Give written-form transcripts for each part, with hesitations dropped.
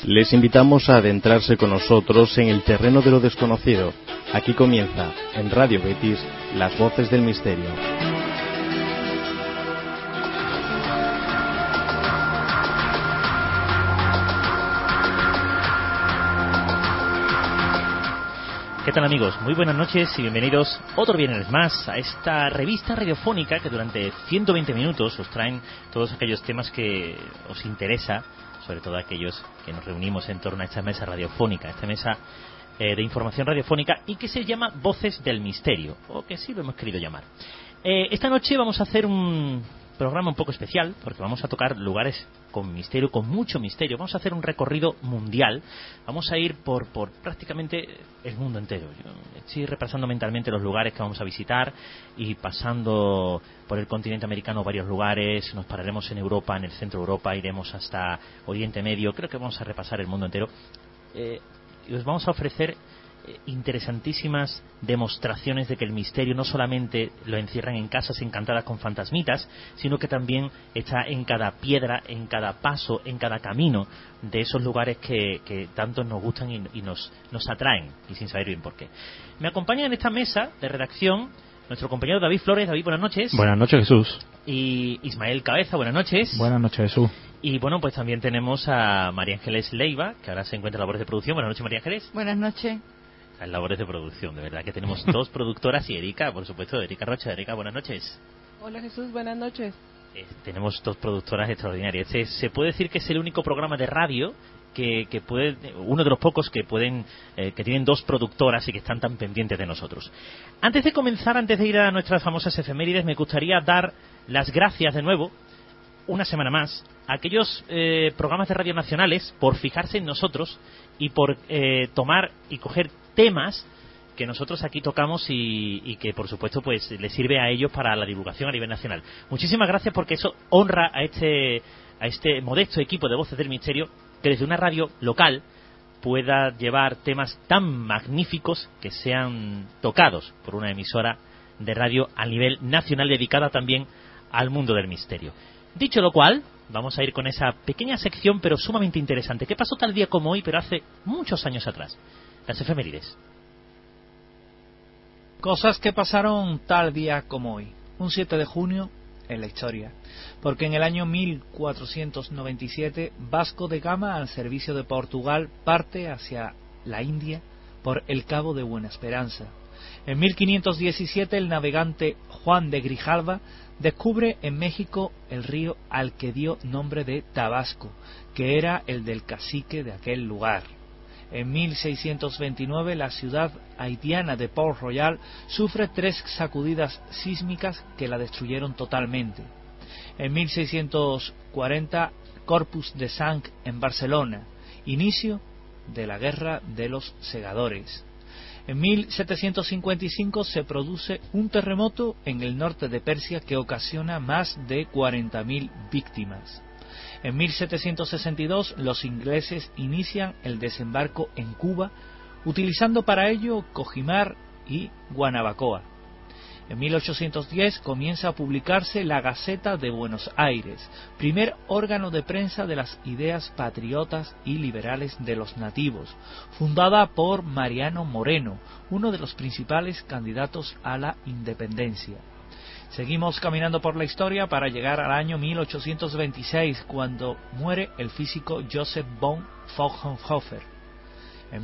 Les invitamos a adentrarse con nosotros en el terreno de lo desconocido. Aquí comienza, en Radio Betis, Las Voces del Misterio. ¿Qué tal, amigos? Muy buenas noches y bienvenidos otro viernes más a esta revista radiofónica que durante 120 minutos os traen todos aquellos temas que os interesa, sobre todo aquellos que nos reunimos en torno a esta mesa radiofónica, esta mesa de información radiofónica, y que se llama Voces del Misterio, o que sí lo hemos querido llamar. Esta noche vamos a hacer un programa un poco especial, porque vamos a tocar lugares con misterio, con mucho misterio. Vamos a hacer un recorrido mundial. Vamos a ir por prácticamente el mundo entero. Yo estoy repasando mentalmente los lugares que vamos a visitar y pasando por el continente americano varios lugares. Nos pararemos en Europa, en el centro de Europa, iremos hasta Oriente Medio. Creo que vamos a repasar el mundo entero. Y os vamos a ofrecer interesantísimas demostraciones de que el misterio no solamente lo encierran en casas encantadas con fantasmitas, sino que también está en cada piedra, en cada paso, en cada camino de esos lugares que tanto nos gustan y nos atraen, y sin saber bien por qué. Me acompaña en esta mesa de redacción nuestro compañero David Flores. David, buenas noches. Buenas noches, Jesús. Y Ismael Cabeza, buenas noches. Buenas noches, Jesús. Y bueno, pues también tenemos a María Ángeles Leiva, que ahora se encuentra en labores de producción. Buenas noches, María Ángeles. Buenas noches. En labores de producción, de verdad que tenemos dos productoras y Erika, por supuesto, Erika Rocha. Erika, buenas noches. Hola, Jesús, buenas noches. Tenemos dos productoras extraordinarias. Se puede decir que es el único programa de radio que puede, uno de los pocos que pueden, que tienen dos productoras y que están tan pendientes de nosotros. Antes de comenzar, antes de ir a nuestras famosas efemérides, me gustaría dar las gracias de nuevo, una semana más, a aquellos programas de radio nacionales por fijarse en nosotros y por tomar y coger temas que nosotros aquí tocamos y que por supuesto pues les sirve a ellos para la divulgación a nivel nacional. Muchísimas gracias, porque eso honra a este modesto equipo de Voces del Misterio, que desde una radio local pueda llevar temas tan magníficos que sean tocados por una emisora de radio a nivel nacional dedicada también al mundo del misterio. Dicho lo cual, vamos a ir con esa pequeña sección pero sumamente interesante. ¿Qué pasó tal día como hoy, pero hace muchos años atrás? Las efemérides. Cosas que pasaron tal día como hoy, un 7 de junio en la historia, porque en el año 1497 Vasco de Gama, al servicio de Portugal, parte hacia la India por el Cabo de Buena Esperanza. En 1517 el navegante Juan de Grijalva descubre en México el río al que dio nombre de Tabasco, que era el del cacique de aquel lugar. En 1629 la ciudad haitiana de Port Royal sufre 3 sacudidas sísmicas que la destruyeron totalmente. En 1640 Corpus de Sang en Barcelona, inicio de la Guerra de los Segadores. En 1755 se produce un terremoto en el norte de Persia que ocasiona más de 40.000 víctimas. En 1762 los ingleses inician el desembarco en Cuba, utilizando para ello Cojimar y Guanabacoa. En 1810 comienza a publicarse la Gaceta de Buenos Aires, primer órgano de prensa de las ideas patriotas y liberales de los nativos, fundada por Mariano Moreno, uno de los principales candidatos a la independencia. Seguimos caminando por la historia para llegar al año 1826, cuando muere el físico Joseph von Fraunhofer. En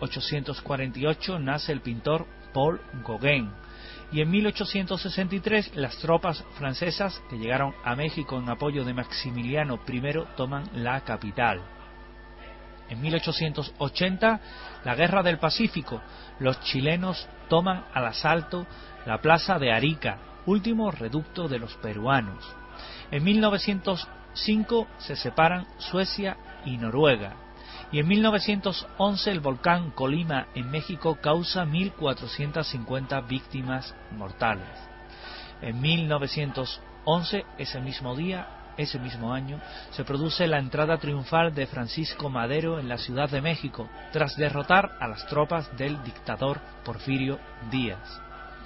1848 nace el pintor Paul Gauguin. Y en 1863 las tropas francesas que llegaron a México en apoyo de Maximiliano I toman la capital. En 1880, la Guerra del Pacífico, los chilenos toman al asalto la plaza de Arica, último reducto de los peruanos. En 1905 se separan Suecia y Noruega. Y en 1911 el volcán Colima en México causa 1.450 víctimas mortales. En 1911, ese mismo año, se produce la entrada triunfal de Francisco Madero en la Ciudad de México, tras derrotar a las tropas del dictador Porfirio Díaz.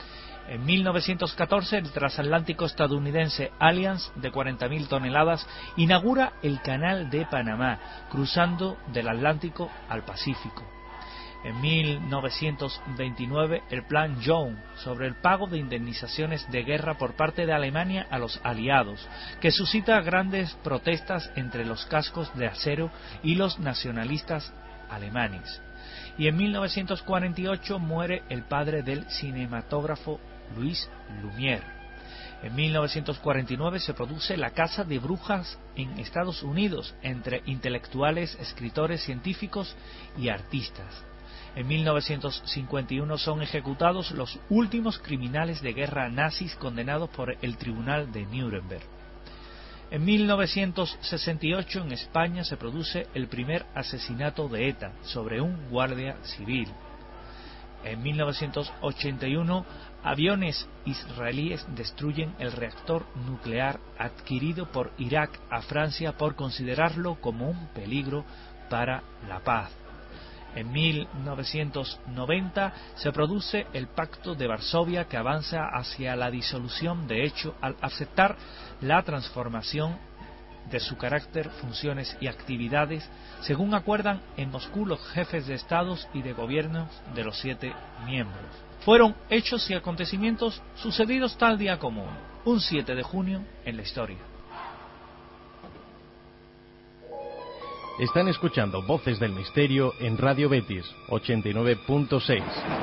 En 1914, el transatlántico estadounidense Alliance, de 40.000 toneladas, inaugura el Canal de Panamá, cruzando del Atlántico al Pacífico. En 1929, el Plan Young, sobre el pago de indemnizaciones de guerra por parte de Alemania a los aliados, que suscita grandes protestas entre los cascos de acero y los nacionalistas alemanes. Y en 1948 muere el padre del cinematógrafo Louis Lumière. En 1949 se produce la caza de brujas en Estados Unidos entre intelectuales, escritores, científicos y artistas. En 1951 son ejecutados los últimos criminales de guerra nazis condenados por el Tribunal de Nuremberg. En 1968 en España se produce el primer asesinato de ETA sobre un guardia civil. En 1981, aviones israelíes destruyen el reactor nuclear adquirido por Irak a Francia por considerarlo como un peligro para la paz. En 1990 se produce el Pacto de Varsovia, que avanza hacia la disolución, de hecho, al aceptar la transformación de su carácter, funciones y actividades, según acuerdan en Moscú los jefes de estados y de gobiernos de los 7 miembros. Fueron hechos y acontecimientos sucedidos tal día como hoy, un 7 de junio en la historia. Están escuchando Voces del Misterio en Radio Betis 89.6.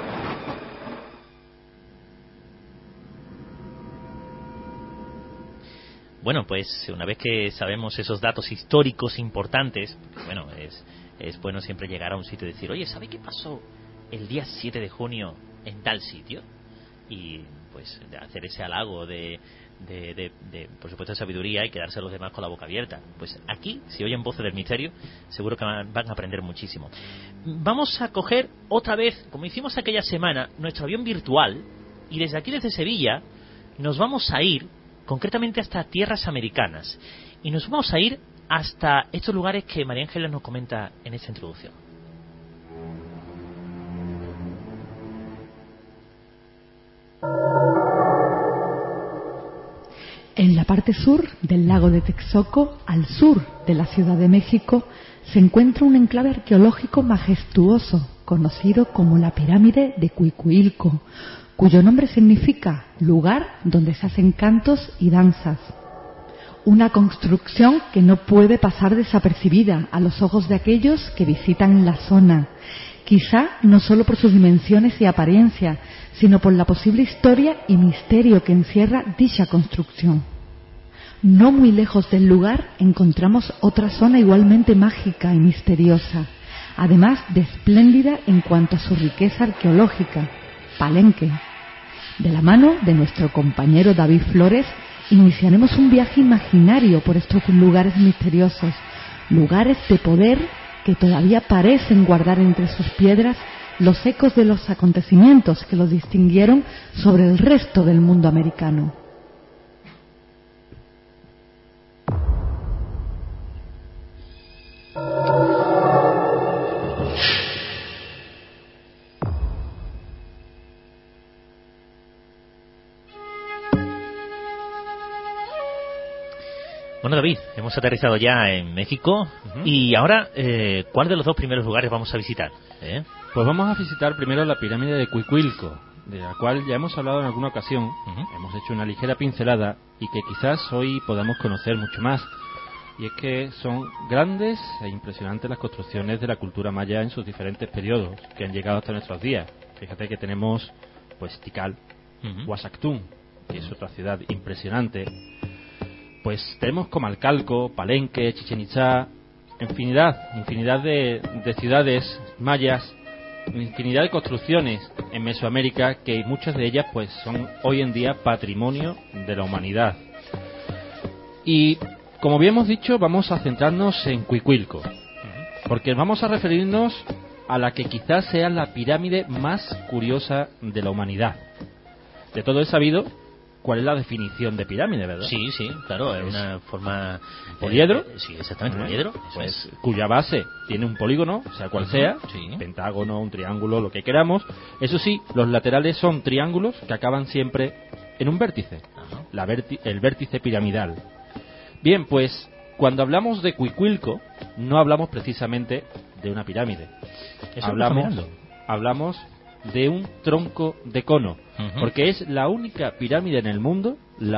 Bueno, pues una vez que sabemos esos datos históricos importantes, bueno, es bueno siempre llegar a un sitio y decir, oye, ¿sabe qué pasó el día 7 de junio en tal sitio? Y pues de hacer ese halago de por supuesto, de sabiduría y quedarse los demás con la boca abierta. Pues aquí, si oyen Voces del Misterio, seguro que van a aprender muchísimo. Vamos a coger otra vez, como hicimos aquella semana, nuestro avión virtual, y desde aquí, desde Sevilla, nos vamos a ir concretamente hasta tierras americanas, y nos vamos a ir hasta estos lugares que María Ángeles nos comenta en esta introducción. En la parte sur del lago de Texcoco, al sur de la Ciudad de México, se encuentra un enclave arqueológico majestuoso, conocido como la pirámide de Cuicuilco, cuyo nombre significa lugar donde se hacen cantos y danzas. Una construcción que no puede pasar desapercibida a los ojos de aquellos que visitan la zona, quizá no solo por sus dimensiones y apariencia, sino por la posible historia y misterio que encierra dicha construcción. No muy lejos del lugar encontramos otra zona igualmente mágica y misteriosa, además de espléndida en cuanto a su riqueza arqueológica, Palenque. De la mano de nuestro compañero David Flores, iniciaremos un viaje imaginario por estos lugares misteriosos, lugares de poder que todavía parecen guardar entre sus piedras los ecos de los acontecimientos que los distinguieron sobre el resto del mundo americano. Bueno, David, hemos aterrizado ya en México y ahora, ¿cuál de los dos primeros lugares vamos a visitar? Pues vamos a visitar primero la pirámide de Cuicuilco, de la cual ya hemos hablado en alguna ocasión, hemos hecho una ligera pincelada y que quizás hoy podamos conocer mucho más. Y es que son grandes e impresionantes las construcciones de la cultura maya en sus diferentes periodos, que han llegado hasta nuestros días. Fíjate que tenemos pues Tikal, Huasactún, que es otra ciudad impresionante. Pues tenemos Comalcalco, Palenque, Chichén Itzá, infinidad de ciudades mayas, infinidad de construcciones en Mesoamérica, que muchas de ellas pues son hoy en día patrimonio de la humanidad. Y como bien hemos dicho, vamos a centrarnos en Cuicuilco, porque vamos a referirnos a la que quizás sea la pirámide más curiosa de la humanidad. De todo es sabido cuál es la definición de pirámide, ¿verdad? Sí, claro, es una forma... ¿Poliedro? Sí, exactamente, poliedro. Pues cuya base tiene un polígono, sea cual sea, pentágono, un triángulo, lo que queramos. Eso sí, los laterales son triángulos que acaban siempre en un vértice, el vértice piramidal. Bien, pues cuando hablamos de Cuicuilco, no hablamos precisamente de una pirámide. Hablamos de un tronco de cono, porque es la única pirámide en el mundo,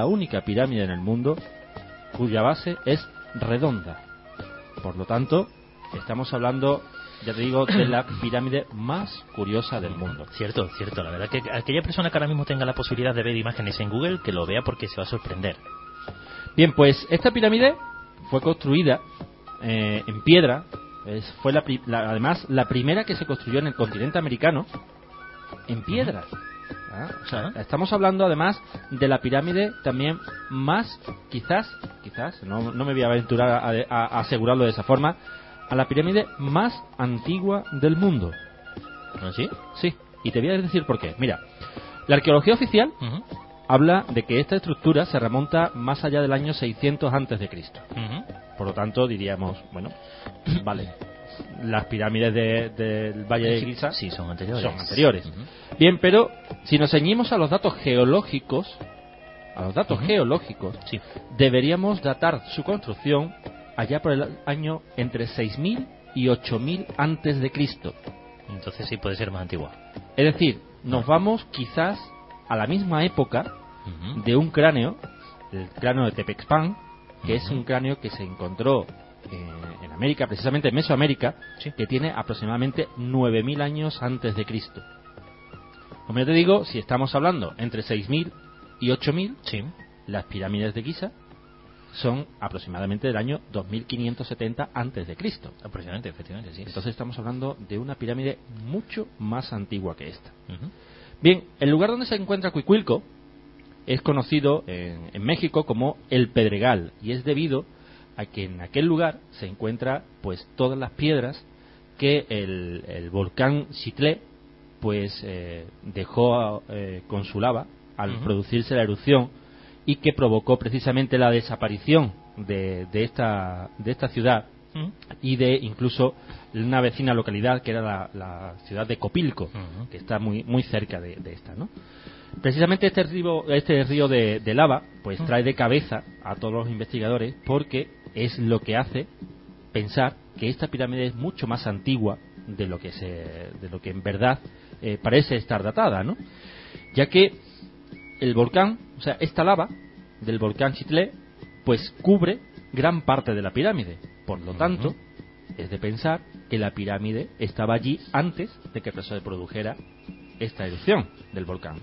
cuya base es redonda. Por lo tanto, estamos hablando, ya te digo, de la pirámide más curiosa del mundo. Cierto. La verdad que aquella persona que ahora mismo tenga la posibilidad de ver imágenes en Google, que lo vea porque se va a sorprender. Bien, pues esta pirámide fue construida en piedra. Fue además la primera que se construyó en el continente americano en piedra. O sea, estamos hablando además de la pirámide también más, quizás, no me voy a aventurar a asegurarlo de esa forma, a la pirámide más antigua del mundo. ¿No sí? Sí, y te voy a decir por qué. Mira, la arqueología oficial habla de que esta estructura se remonta más allá del año 600 antes de Cristo. Por lo tanto, diríamos, bueno, vale, las pirámides del Valle de Giza son anteriores. Bien, pero si nos ceñimos a los datos geológicos, deberíamos datar su construcción allá por el año entre 6.000 y 8.000 antes de Cristo. Entonces sí puede ser más antigua. Es decir, nos vamos quizás a la misma época de un cráneo, el cráneo de Tepexpan, que es un cráneo que se encontró en América, precisamente en Mesoamérica, que tiene aproximadamente 9.000 años antes de Cristo. Como ya te digo, si estamos hablando entre 6.000 y 8.000, las pirámides de Giza son aproximadamente del año 2570 antes de Cristo. Aproximadamente, efectivamente, sí. Entonces estamos hablando de una pirámide mucho más antigua que esta. Bien, el lugar donde se encuentra Cuicuilco es conocido en México como El Pedregal, y es debido a que en aquel lugar se encuentra pues todas las piedras que el volcán Xitlé pues dejó con su lava al producirse la erupción, y que provocó precisamente la desaparición de esta ciudad y de incluso una vecina localidad que era la ciudad de Copilco, que está muy cerca de esta, ¿no? Precisamente este río de lava pues trae de cabeza a todos los investigadores, porque es lo que hace pensar que esta pirámide es mucho más antigua de lo que en verdad parece estar datada, ¿no? Ya que el volcán, o sea, esta lava del volcán Xitlé pues cubre gran parte de la pirámide. Por lo tanto, es de pensar que la pirámide estaba allí antes de que se produjera esta erupción del volcán.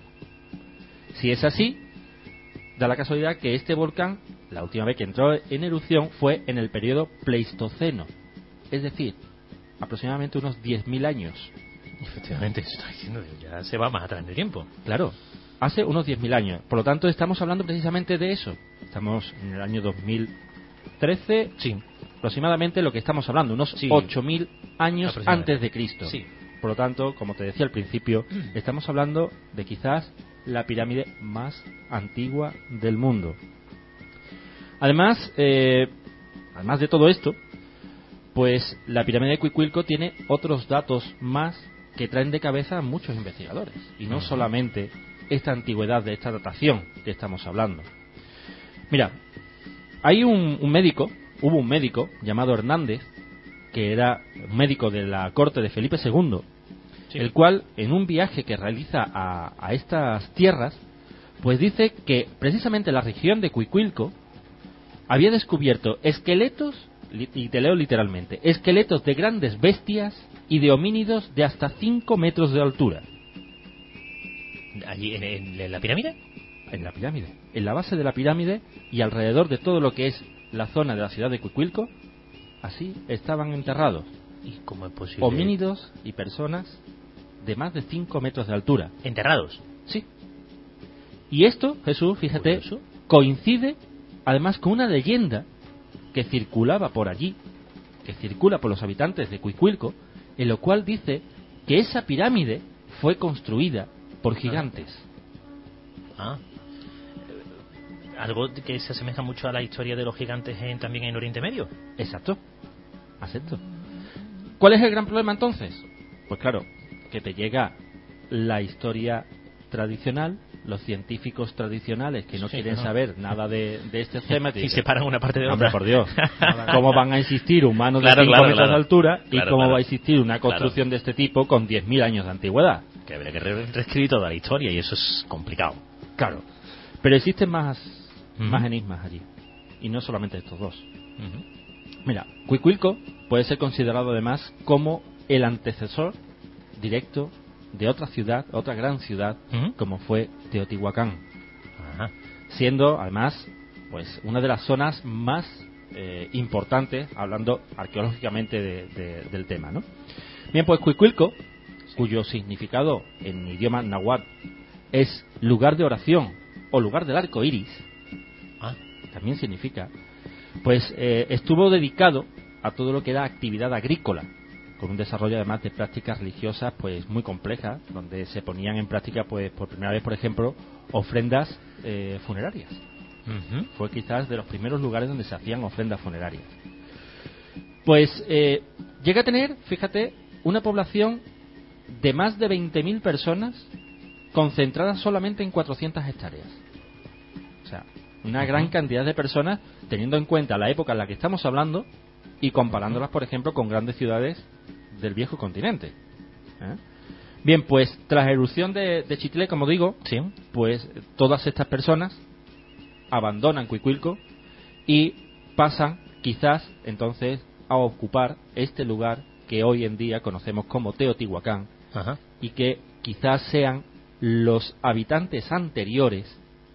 Si es así, da la casualidad que este volcán, la última vez que entró en erupción fue en el periodo Pleistoceno, es decir, aproximadamente unos 10.000 años. Efectivamente, eso está diciendo, ya se va más atrás en el tiempo. Claro, hace unos 10.000 años. Por lo tanto, estamos hablando precisamente de eso. Estamos en el año 2013, aproximadamente lo que estamos hablando, unos 8.000 años antes de Cristo. Por lo tanto, como te decía al principio, estamos hablando de quizás la pirámide más antigua del mundo. Además de todo esto, pues la pirámide de Cuicuilco tiene otros datos más que traen de cabeza a muchos investigadores, y no solamente esta antigüedad de esta datación que estamos hablando. Mira, hay hubo un médico llamado Hernández, que era un médico de la corte de Felipe II, el cual en un viaje que realiza a estas tierras, pues dice que precisamente la región de Cuicuilco había descubierto esqueletos, y te leo literalmente, esqueletos de grandes bestias y de homínidos de hasta 5 metros de altura. ¿Allí en la pirámide? En la pirámide, en la base de la pirámide y alrededor de todo lo que es la zona de la ciudad de Cuicuilco, así estaban enterrados. ¿Y cómo es posible? Homínidos y personas de más de 5 metros de altura. ¿Enterrados? Sí. Y esto, Jesús, fíjate, coincide además con una leyenda que circulaba por allí, que circula por los habitantes de Cuicuilco, en lo cual dice que esa pirámide fue construida por gigantes. Algo que se asemeja mucho a la historia de los gigantes también en Oriente Medio. Exacto. Acepto. ¿Cuál es el gran problema entonces? Pues claro, que te llega la historia tradicional, los científicos tradicionales que no quieren saber nada de este tema y separan una parte de otra. Hombre, por Dios, ¿cómo van a existir humanos de 5 metros de altura y cómo va a existir una construcción de este tipo con 10.000 años de antigüedad? Que habría que reescribir toda la historia y eso es complicado. Claro, pero existen más enigmas allí, y no solamente estos dos. Mira, Cuicuilco puede ser considerado además como el antecesor directo de otra ciudad, otra gran ciudad, como fue Teotihuacán. Ajá. Siendo además pues una de las zonas más importantes, hablando arqueológicamente del tema, ¿no? Bien, pues Cuicuilco, cuyo significado en idioma náhuatl es lugar de oración o lugar del arco iris, también significa, pues estuvo dedicado a todo lo que era actividad agrícola, con un desarrollo además de prácticas religiosas pues muy complejas, donde se ponían en práctica pues por primera vez, por ejemplo, ofrendas funerarias. Fue quizás de los primeros lugares donde se hacían ofrendas funerarias. Pues llega a tener, fíjate, una población de más de 20.000 personas concentradas solamente en 400 hectáreas. O sea, una gran cantidad de personas, teniendo en cuenta la época en la que estamos hablando y comparándolas, por ejemplo, con grandes ciudades del viejo continente. Bien, pues tras la erupción de Chitlé, como digo, pues todas estas personas abandonan Cuicuilco y pasan quizás entonces a ocupar este lugar que hoy en día conocemos como Teotihuacán. Y que quizás sean los habitantes anteriores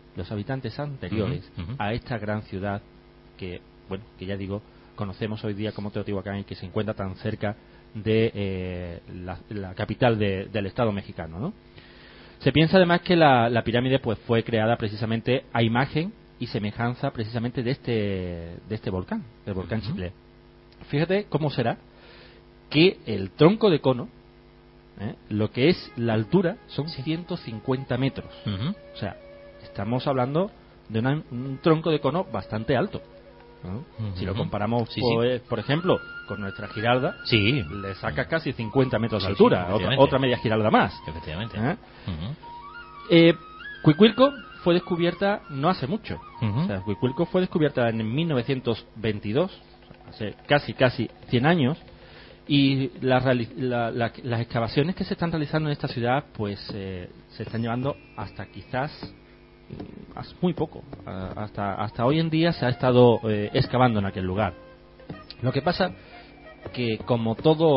a esta gran ciudad que, bueno, que ya digo, conocemos hoy día como Teotihuacán y que se encuentra tan cerca de la capital del estado mexicano, ¿no? Se piensa además que la pirámide pues fue creada precisamente a imagen y semejanza precisamente de este volcán, del volcán Chitlé. Fíjate cómo será que el tronco de cono, lo que es la altura, son 150 metros. O sea, estamos hablando de un tronco de cono bastante alto, ¿no? Si lo comparamos, por ejemplo, con nuestra Giralda, le saca casi 50 metros de altura, otra media Giralda más. Efectivamente. Cuicuilco fue descubierta no hace mucho. O sea, Cuicuilco fue descubierta en 1922, hace casi 100 años. Y las excavaciones que se están realizando en esta ciudad pues se están llevando hasta quizás muy poco, hasta hoy en día se ha estado excavando en aquel lugar. Lo que pasa que como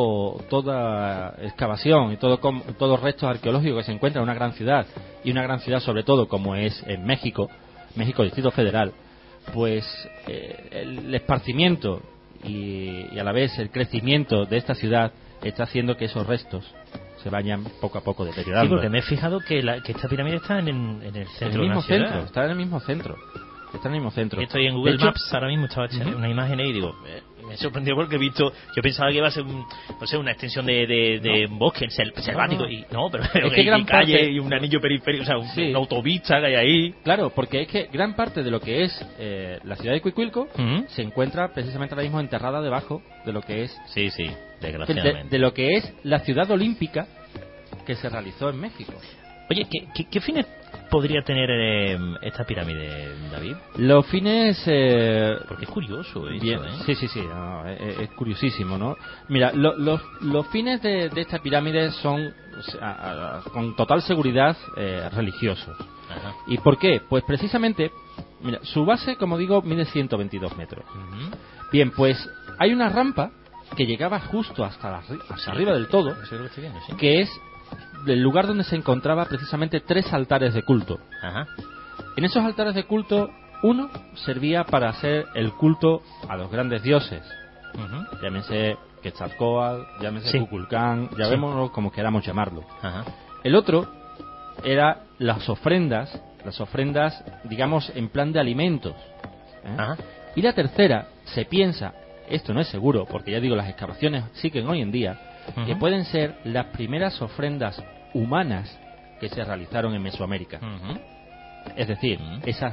toda excavación y todo resto arqueológico que se encuentra en una gran ciudad, y una gran ciudad sobre todo como es en México Distrito Federal, pues el esparcimiento y a la vez el crecimiento de esta ciudad está haciendo que esos restos se vayan poco a poco deteriorando. Sí, porque me he fijado que esta pirámide está en el centro de la ciudad. Está en el mismo centro. Estoy en Google Maps ahora mismo, estaba echando una imagen y digo, me sorprendió porque he visto, yo pensaba que iba a ser una extensión de bosque selvático, y no, pero es que gran calle parte, y un anillo periférico, o sea, una autopista que hay ahí. Claro, porque es que gran parte de lo que es la ciudad de Cuicuilco se encuentra precisamente ahora mismo enterrada debajo de lo que es desgraciadamente de lo que es la ciudad olímpica que se realizó en México. Oye, ¿qué fines podría tener esta pirámide, David? Los fines... porque es curioso eso, bien, sí, no, es curiosísimo, ¿no? Mira, los fines de esta pirámide son con total seguridad religiosos. Ajá. ¿Y por qué? Pues precisamente, mira, su base, como digo, mide 122 metros. Bien, pues hay una rampa que llegaba justo hasta arriba del todo, que es el lugar donde se encontraba precisamente 3 altares de culto. Ajá. En esos altares de culto, uno servía para hacer el culto a los grandes dioses. Llámese Quetzalcóatl, llámese Kukulcán, llamémoslo como queramos llamarlo. Ajá. El otro era las ofrendas, digamos, en plan de alimentos. Ajá. Y la tercera, se piensa, esto no es seguro, porque ya digo, las excavaciones siguen hoy en día, que pueden ser las primeras ofrendas humanas que se realizaron en Mesoamérica. Es decir, esas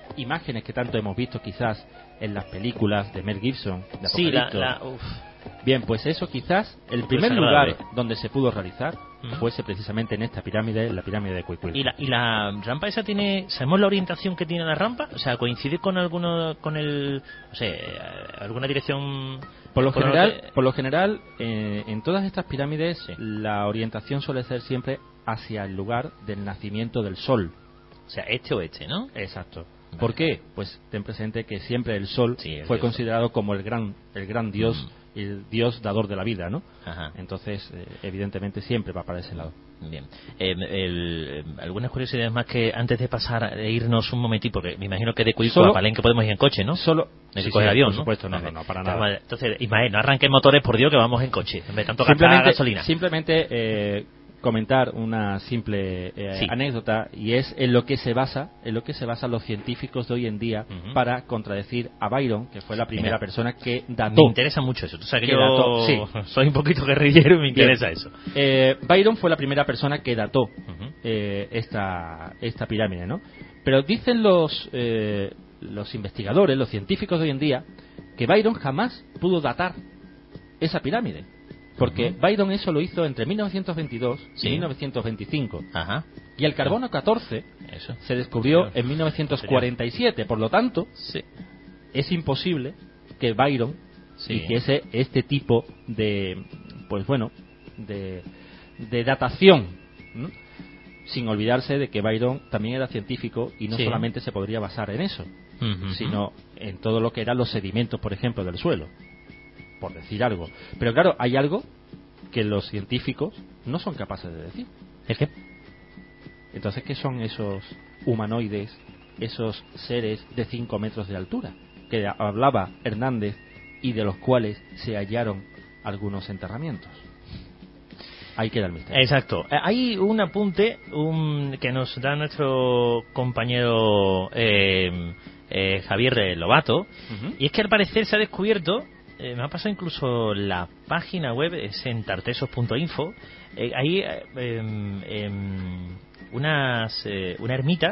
imágenes que tanto hemos visto quizás en las películas de Mel Gibson, de Sí, Apocalipto. Bien, pues eso quizás el primer lugar donde se pudo realizar fuese precisamente en esta pirámide, la pirámide de Cuicuilco. ¿Y la rampa esa tiene, sabemos la orientación que tiene la rampa? O sea, ¿coincide con alguna dirección? Por lo general, en todas estas pirámides la orientación suele ser siempre hacia el lugar del nacimiento del sol. O sea, este o este, ¿no? Exacto. ¿Por qué? Pues ten presente que siempre el sol fue dios. Considerado como el gran dios, el dios dador de la vida, ¿no? Ajá. Entonces, evidentemente siempre va para ese lado. Bien. Algunas curiosidades más que antes de pasar, de irnos un momentito, porque me imagino que de Cuico a Palenque podemos ir en coche, ¿no? Solo. Sí, coger avión, por supuesto, no, para nada. Entonces, Ismael, no arranques motores, por Dios, que vamos en coche. En vez de tanto gastar gasolina. Simplemente comentar una simple anécdota, y es en lo que se basan los científicos de hoy en día para contradecir a Byron, que fue la primera persona que dató. Me interesa mucho eso. Tú sabes que yo soy un poquito guerrillero y me interesa eso. Byron fue la primera persona que dató esta pirámide, ¿no? Pero dicen los investigadores, los científicos de hoy en día, que Byron jamás pudo datar esa pirámide. Porque Byron eso lo hizo entre 1922 y 1925. Ajá. Y el carbono 14 se descubrió en 1947. Por lo tanto, es imposible que Byron hiciese este tipo de, de datación, ¿no? Sin olvidarse de que Byron también era científico y no solamente se podría basar en eso, sino en todo lo que eran los sedimentos, por ejemplo, del suelo, por decir algo. Pero claro, hay algo que los científicos no son capaces de decir. ¿El qué? Entonces, ¿qué son esos humanoides, esos seres de 5 metros de altura que hablaba Hernández y de los cuales se hallaron algunos enterramientos? Ahí queda el misterio. Exacto. Hay un apunte que nos da nuestro compañero Javier Lobato, y es que al parecer se ha descubierto, me ha pasado incluso la página web, es en tartesos.info, hay una ermita,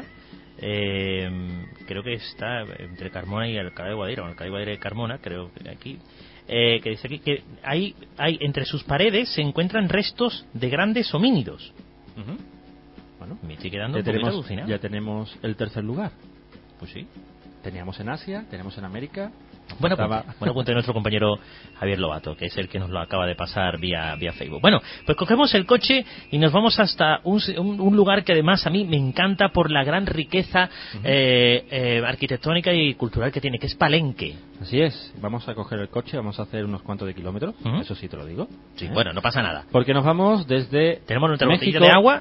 creo que está entre Carmona y Alcalá de Guadaira, o Alcalá de Guadaira y Carmona, creo que aquí, que dice aquí que hay entre sus paredes se encuentran restos de grandes homínidos. Bueno, me estoy quedando un poquito alucinado. Ya tenemos el tercer lugar. Pues sí. Teníamos en Asia, tenemos en América. Bueno, punto de nuestro compañero Javier Lobato, que es el que nos lo acaba de pasar vía Facebook. Bueno, pues cogemos el coche y nos vamos hasta un lugar que además a mí me encanta por la gran riqueza arquitectónica y cultural que tiene, que es Palenque. Así es, vamos a coger el coche, vamos a hacer unos cuantos de kilómetros, eso sí te lo digo. Sí, bueno, no pasa nada. Porque nos vamos desde Tenemos nuestra México. botellita de agua,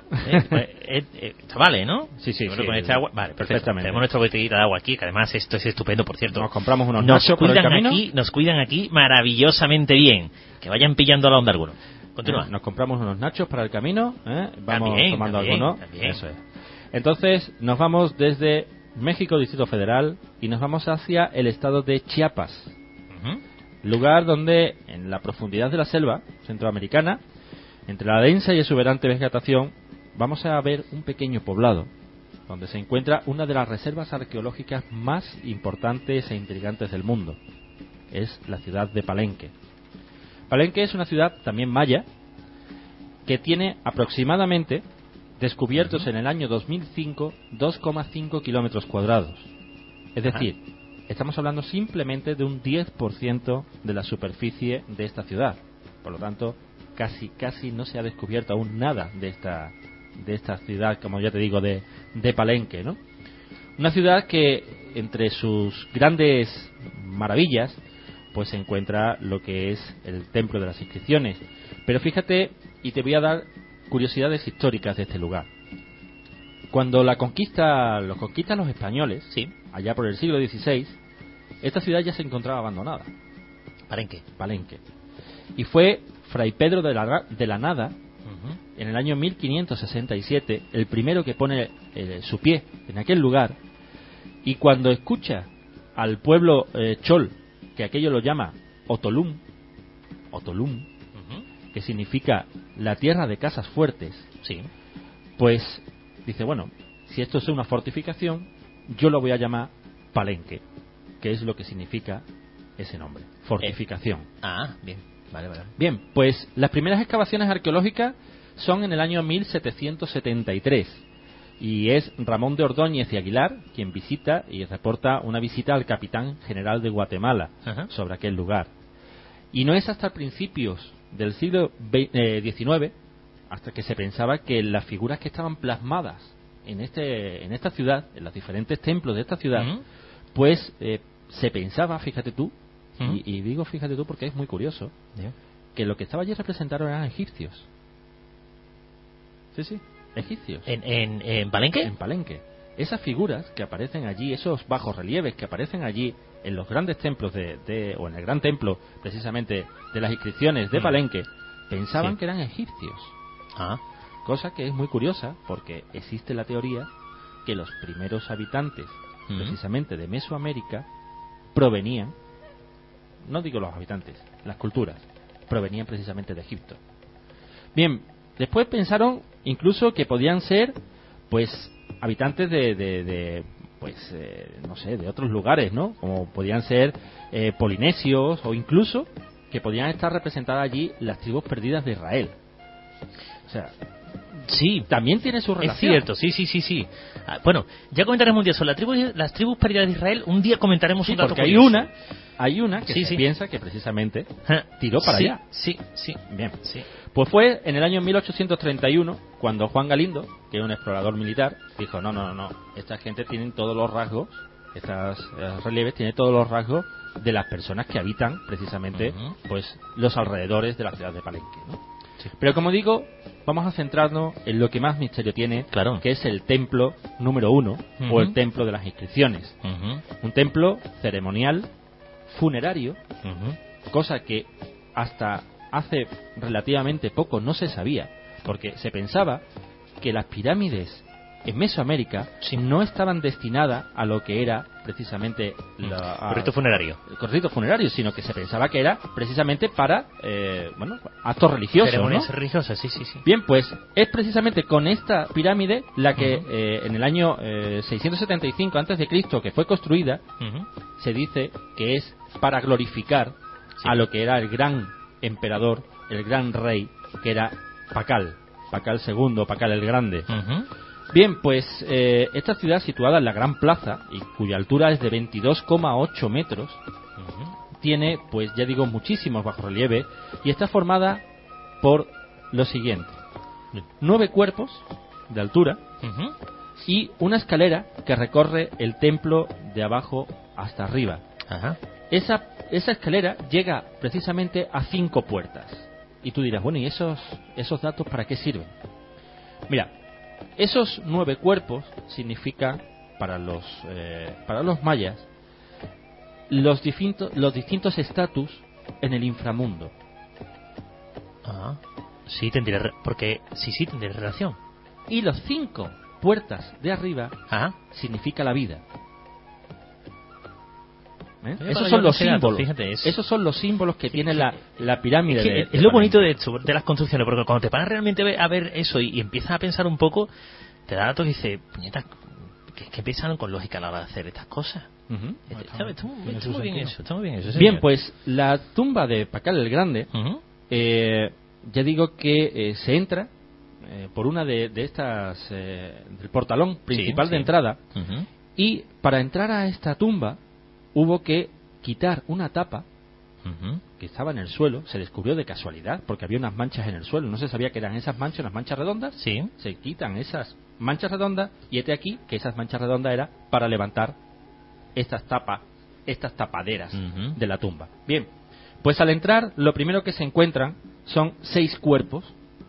vale, ¿no? Sí. Con este agua, vale, perfectamente. Tenemos nuestra botellita de agua aquí, que además esto es estupendo, por cierto. Nos compramos unos nachos por el camino. Nos cuidan aquí maravillosamente bien. Que vayan pillando la onda alguno. Continúa. Nos compramos unos nachos para el camino, vamos tomando algo, ¿no? Eso es. Entonces, nos vamos desde México, Distrito Federal, y nos vamos hacia el estado de Chiapas. Lugar donde, en la profundidad de la selva centroamericana, entre la densa y exuberante vegetación, vamos a ver un pequeño poblado, donde se encuentra una de las reservas arqueológicas más importantes e intrigantes del mundo. Es la ciudad de Palenque. Palenque es una ciudad también maya, que tiene aproximadamente descubiertos en el año 2005 2,5 kilómetros cuadrados. Es decir, estamos hablando simplemente de un 10% de la superficie de esta ciudad. Por lo tanto, casi no se ha descubierto aún nada de esta ciudad, como ya te digo, de Palenque, ¿no? Una ciudad que, entre sus grandes maravillas, pues se encuentra lo que es el Templo de las Inscripciones. Pero fíjate, y te voy a dar curiosidades históricas de este lugar. Cuando los conquistan los españoles, allá por el siglo XVI, esta ciudad ya se encontraba abandonada. Palenque. Y fue Fray Pedro de la Nada, en el año 1567, el primero que pone su pie en aquel lugar, y cuando escucha al pueblo chol, que aquello lo llama Otolum, que significa la tierra de casas fuertes, pues dice, bueno, si esto es una fortificación, yo lo voy a llamar Palenque, que es lo que significa ese nombre, fortificación. Bien, vale. Bien, pues las primeras excavaciones arqueológicas son en el año 1773 y es Ramón de Ordóñez y Aguilar quien visita y reporta una visita al capitán general de Guatemala sobre aquel lugar. Y no es hasta principios del siglo XIX hasta que se pensaba que las figuras que estaban plasmadas en esta ciudad, en los diferentes templos de esta ciudad, pues se pensaba, fíjate tú, y digo fíjate tú porque es muy curioso, que lo que estaba allí representado eran egipcios. Sí, egipcios. ¿En Palenque? En Palenque. Esas figuras que aparecen allí, esos bajos relieves que aparecen allí en los grandes templos o en el gran templo, precisamente, de las inscripciones de Palenque, pensaban que eran egipcios. Cosa que es muy curiosa porque existe la teoría que los primeros habitantes, precisamente de Mesoamérica, provenían, no digo los habitantes, las culturas, provenían precisamente de Egipto. Bien, después pensaron incluso que podían ser, pues, habitantes no sé, de otros lugares, ¿no? Como podían ser polinesios o incluso que podían estar representadas allí las tribus perdidas de Israel. O sea, sí, también tiene su relación. Es cierto, sí. Bueno, ya comentaremos un día sobre las tribus perdidas de Israel. Un día comentaremos un dato porque curioso. hay una que se piensa que precisamente tiró para allá. Sí. Bien. Sí. Pues fue en el año 1831 cuando Juan Galindo, que es un explorador militar, dijo, no, esta gente tiene todos los rasgos, estas relieves tienen todos los rasgos de las personas que habitan precisamente pues los alrededores de la ciudad de Palenque, ¿no? Sí. Pero como digo, vamos a centrarnos en lo que más misterio tiene, que es el templo número 1 o el templo de las inscripciones. Un templo ceremonial, funerario, cosa que hasta hace relativamente poco no se sabía, porque se pensaba que las pirámides en Mesoamérica no estaban destinadas a lo que era precisamente el rito funerario, sino que se pensaba que era precisamente para actos religiosos, ceremonias religiosas, sí. Bien, pues es precisamente con esta pirámide la que en el año 675 a.C., que fue construida, se dice que es para glorificar a lo que era el gran emperador, el gran rey, que era Pacal II, Pacal el Grande. Bien, pues esta ciudad situada en la gran plaza y cuya altura es de 22,8 metros, tiene, pues ya digo, muchísimos bajorrelieves y está formada por lo siguiente: 9 cuerpos de altura y una escalera que recorre el templo de abajo hasta arriba. Esa escalera llega precisamente a 5 puertas. Y tú dirás, bueno, ¿y esos datos para qué sirven? Mira, esos 9 cuerpos significan para los mayas los distintos estatus en el inframundo. Sí, tendría relación. Y los 5 puertas de arriba significa la vida. Esos son los símbolos. Fíjate, esos son los símbolos que tiene la pirámide. Es lo bonito de las construcciones, porque cuando te paras realmente a ver eso y empiezas a pensar un poco, te da datos y dices, puñetas, ¿qué pensaron con lógica a la hora de hacer estas cosas? Está muy bien eso. Bien, pues la tumba de Pacal el Grande, ya digo que se entra por una de estas del portalón principal de entrada, y para entrar a esta tumba hubo que quitar una tapa que estaba en el suelo. Se descubrió de casualidad porque había unas manchas en el suelo, no se sabía que eran esas manchas, unas manchas redondas. Se quitan esas manchas redondas y este aquí que esas manchas redondas era para levantar estas tapaderas de la tumba. Bien, pues al entrar lo primero que se encuentran son 6 cuerpos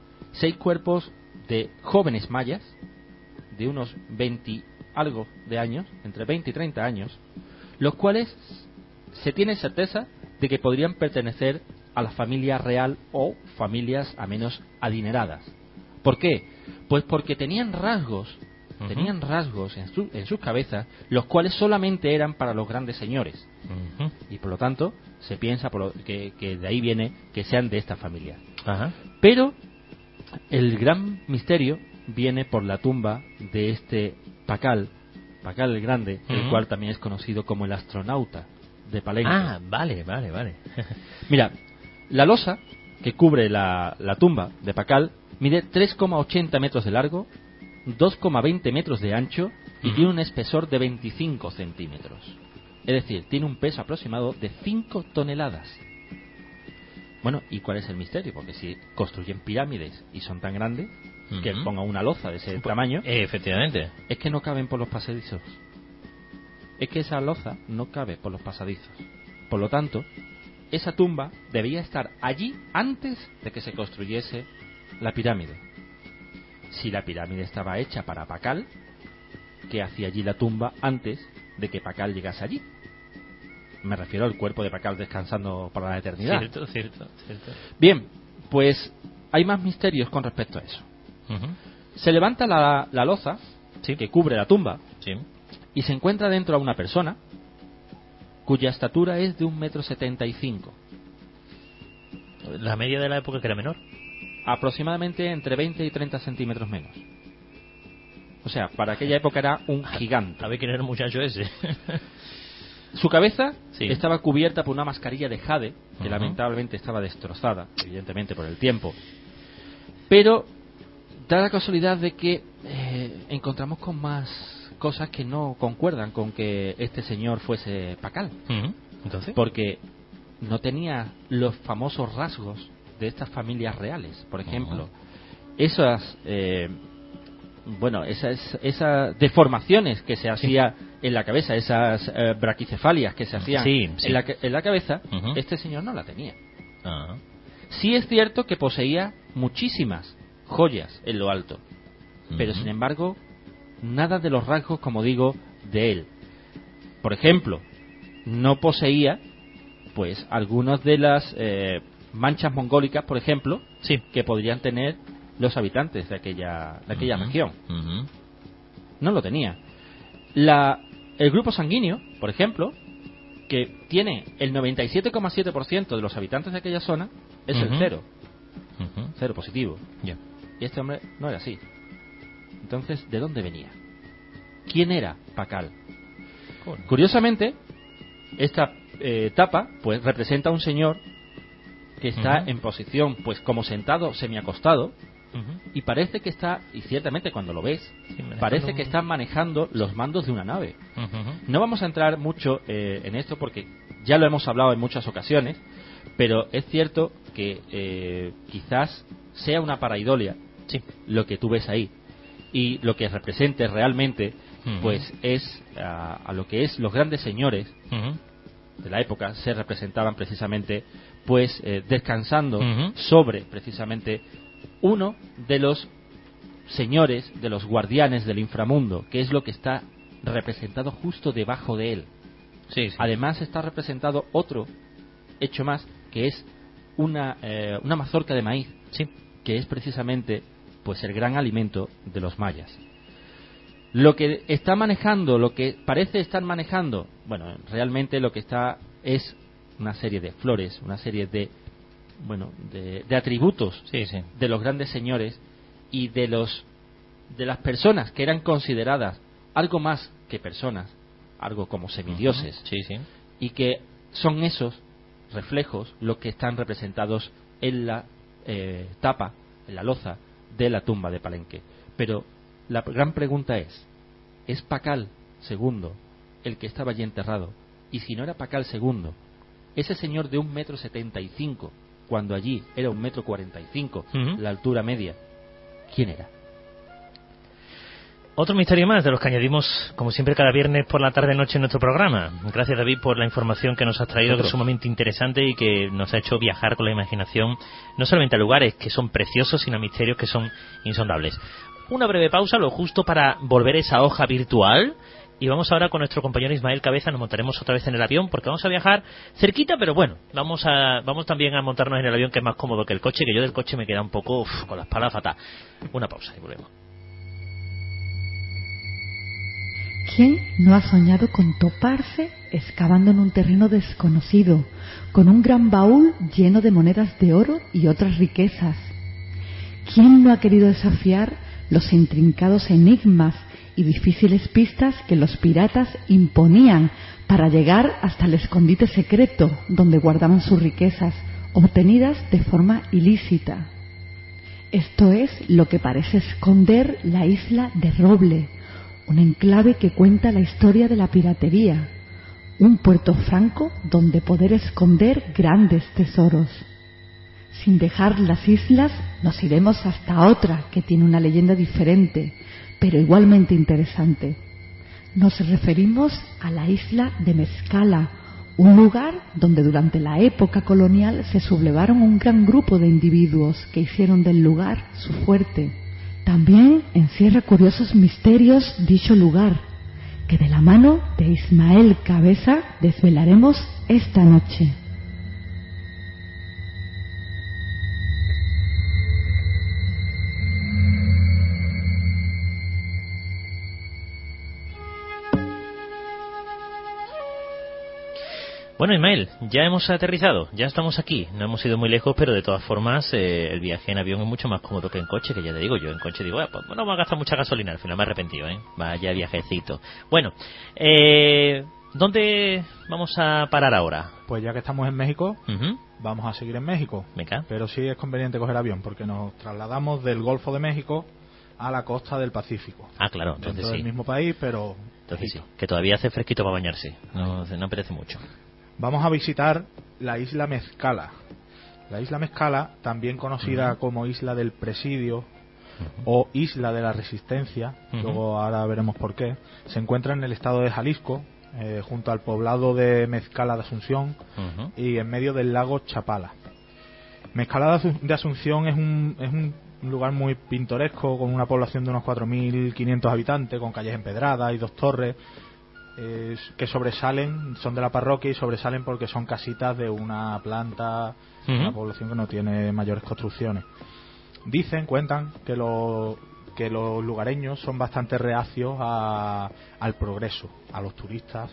de jóvenes mayas de unos 20 algo de años, entre 20 y 30 años, los cuales se tiene certeza de que podrían pertenecer a la familia real o familias a menos adineradas. ¿Por qué? Pues porque tenían rasgos en sus cabezas, los cuales solamente eran para los grandes señores. Y por lo tanto, se piensa que de ahí viene que sean de esta familia. Pero el gran misterio viene por la tumba de este Pacal, Pakal el Grande, el cual también es conocido como el astronauta de Palenque. Ah, vale. Mira, la losa que cubre la tumba de Pakal mide 3,80 metros de largo, 2,20 metros de ancho y tiene un espesor de 25 centímetros. Es decir, tiene un peso aproximado de 5 toneladas. Bueno, ¿y cuál es el misterio? Porque si construyen pirámides y son tan grandes, que pongan una loza de ese tamaño, efectivamente, es que no caben por los pasadizos. Es que esa loza no cabe por los pasadizos. Por lo tanto, esa tumba debía estar allí antes de que se construyese la pirámide. Si la pirámide estaba hecha para Pakal, ¿qué hacía allí la tumba antes de que Pakal llegase allí? Me refiero al cuerpo de Pakal descansando para la eternidad. Cierto. Bien, pues hay más misterios con respecto a eso. Se levanta la loza que cubre la tumba y se encuentra dentro a una persona cuya estatura es de 1,75 m. La media de la época que era menor. Aproximadamente entre 20 y 30 centímetros menos. O sea, para aquella época era un gigante. A ver quién era el muchacho ese. Su cabeza estaba cubierta por una mascarilla de jade, que lamentablemente estaba destrozada, evidentemente por el tiempo. Pero da la casualidad de que encontramos con más cosas que no concuerdan con que este señor fuese Pakal. ¿Entonces? Porque no tenía los famosos rasgos de estas familias reales. Por ejemplo, esas deformaciones que se hacía en la cabeza, esas braquicefalias que se hacían en la cabeza, este señor no la tenía. Sí es cierto que poseía muchísimas joyas en lo alto, pero sin embargo nada de los rasgos, como digo, de él. Por ejemplo, no poseía pues algunas de las manchas mongólicas, por ejemplo, que podrían tener los habitantes de aquella región. No lo tenía. El grupo sanguíneo, por ejemplo, que tiene el 97,7% de los habitantes de aquella zona, es el cero. Cero positivo. Y este hombre no era así. Entonces, ¿de dónde venía? ¿Quién era Pakal? Curiosamente, esta tapa pues representa a un señor que está en posición pues como sentado, semiacostado, y parece que está, y ciertamente cuando lo ves, parece que está manejando los mandos de una nave. No vamos a entrar mucho en esto porque ya lo hemos hablado en muchas ocasiones, pero es cierto que quizás sea una paraidolia lo que tú ves ahí, y lo que represente realmente pues es a lo que es los grandes señores de la época. Se representaban precisamente pues descansando sobre precisamente uno de los señores, de los guardianes del inframundo, que es lo que está representado justo debajo de él. Además está representado otro hecho más, que es una mazorca de maíz, que es precisamente pues el gran alimento de los mayas. Lo que está manejando, lo que parece estar manejando, bueno, realmente lo que está es una serie de flores, una serie de atributos de los grandes señores y de las personas que eran consideradas algo más que personas, algo como semidioses, y que son esos reflejos los que están representados en la tapa, en la loza de la tumba de Palenque. Pero la gran pregunta ¿es Pakal II el que estaba allí enterrado? Y si no era Pakal II, ese señor de 1,75 m, cuando allí era 1,45 m, la altura media, ¿quién era? Otro misterio más de los que añadimos, como siempre, cada viernes por la tarde-noche en nuestro programa. Gracias, David, por la información que nos has traído, que es sumamente interesante y que nos ha hecho viajar con la imaginación, no solamente a lugares que son preciosos, sino a misterios que son insondables. Una breve pausa, lo justo para volver esa hoja virtual, y vamos ahora con nuestro compañero Ismael Cabeza. Nos montaremos otra vez en el avión, porque vamos a viajar cerquita, pero bueno, vamos también a montarnos en el avión, que es más cómodo que el coche, que yo del coche me queda un poco con la espalda fatal. Una pausa y volvemos. ¿Quién no ha soñado con toparse excavando en un terreno desconocido, con un gran baúl lleno de monedas de oro y otras riquezas? ¿Quién no ha querido desafiar los intrincados enigmas y difíciles pistas que los piratas imponían para llegar hasta el escondite secreto donde guardaban sus riquezas, obtenidas de forma ilícita. Esto es lo que parece esconder la isla de Roble, un enclave que cuenta la historia de la piratería, un puerto franco donde poder esconder grandes tesoros. Sin dejar las islas, nos iremos hasta otra que tiene una leyenda diferente, pero igualmente interesante. Nos referimos a la isla de Mezcala, un lugar donde durante la época colonial se sublevaron un gran grupo de individuos que hicieron del lugar su fuerte. También encierra curiosos misterios dicho lugar, que de la mano de Ismael Cabeza desvelaremos esta noche. Bueno, Ismael, ya hemos aterrizado, ya estamos aquí, no hemos ido muy lejos, pero de todas formas el viaje en avión es mucho más cómodo que en coche, que ya te digo, yo en coche digo, pues no me va a gastar mucha gasolina, al final me he arrepentido, vaya viajecito. Bueno, ¿dónde vamos a parar ahora? Pues ya que estamos en México, vamos a seguir en México, pero sí es conveniente coger avión, porque nos trasladamos del Golfo de México a la costa del Pacífico. Ah, claro, entonces dentro sí. del mismo país, pero... Entonces sí, que todavía hace fresquito para bañarse, no apetece mucho. Vamos a visitar la isla Mezcala. La isla Mezcala, también conocida como Isla del Presidio o Isla de la Resistencia, luego ahora veremos por qué, se encuentra en el estado de Jalisco, junto al poblado de Mezcala de Asunción y en medio del lago Chapala. Mezcala de Asunción es un lugar muy pintoresco, con una población de unos 4.500 habitantes, con calles empedradas y 2 torres, que sobresalen, son de la parroquia y sobresalen porque son casitas de una planta, una población que no tiene mayores construcciones. Cuentan que los lugareños son bastante reacios al progreso, a los turistas,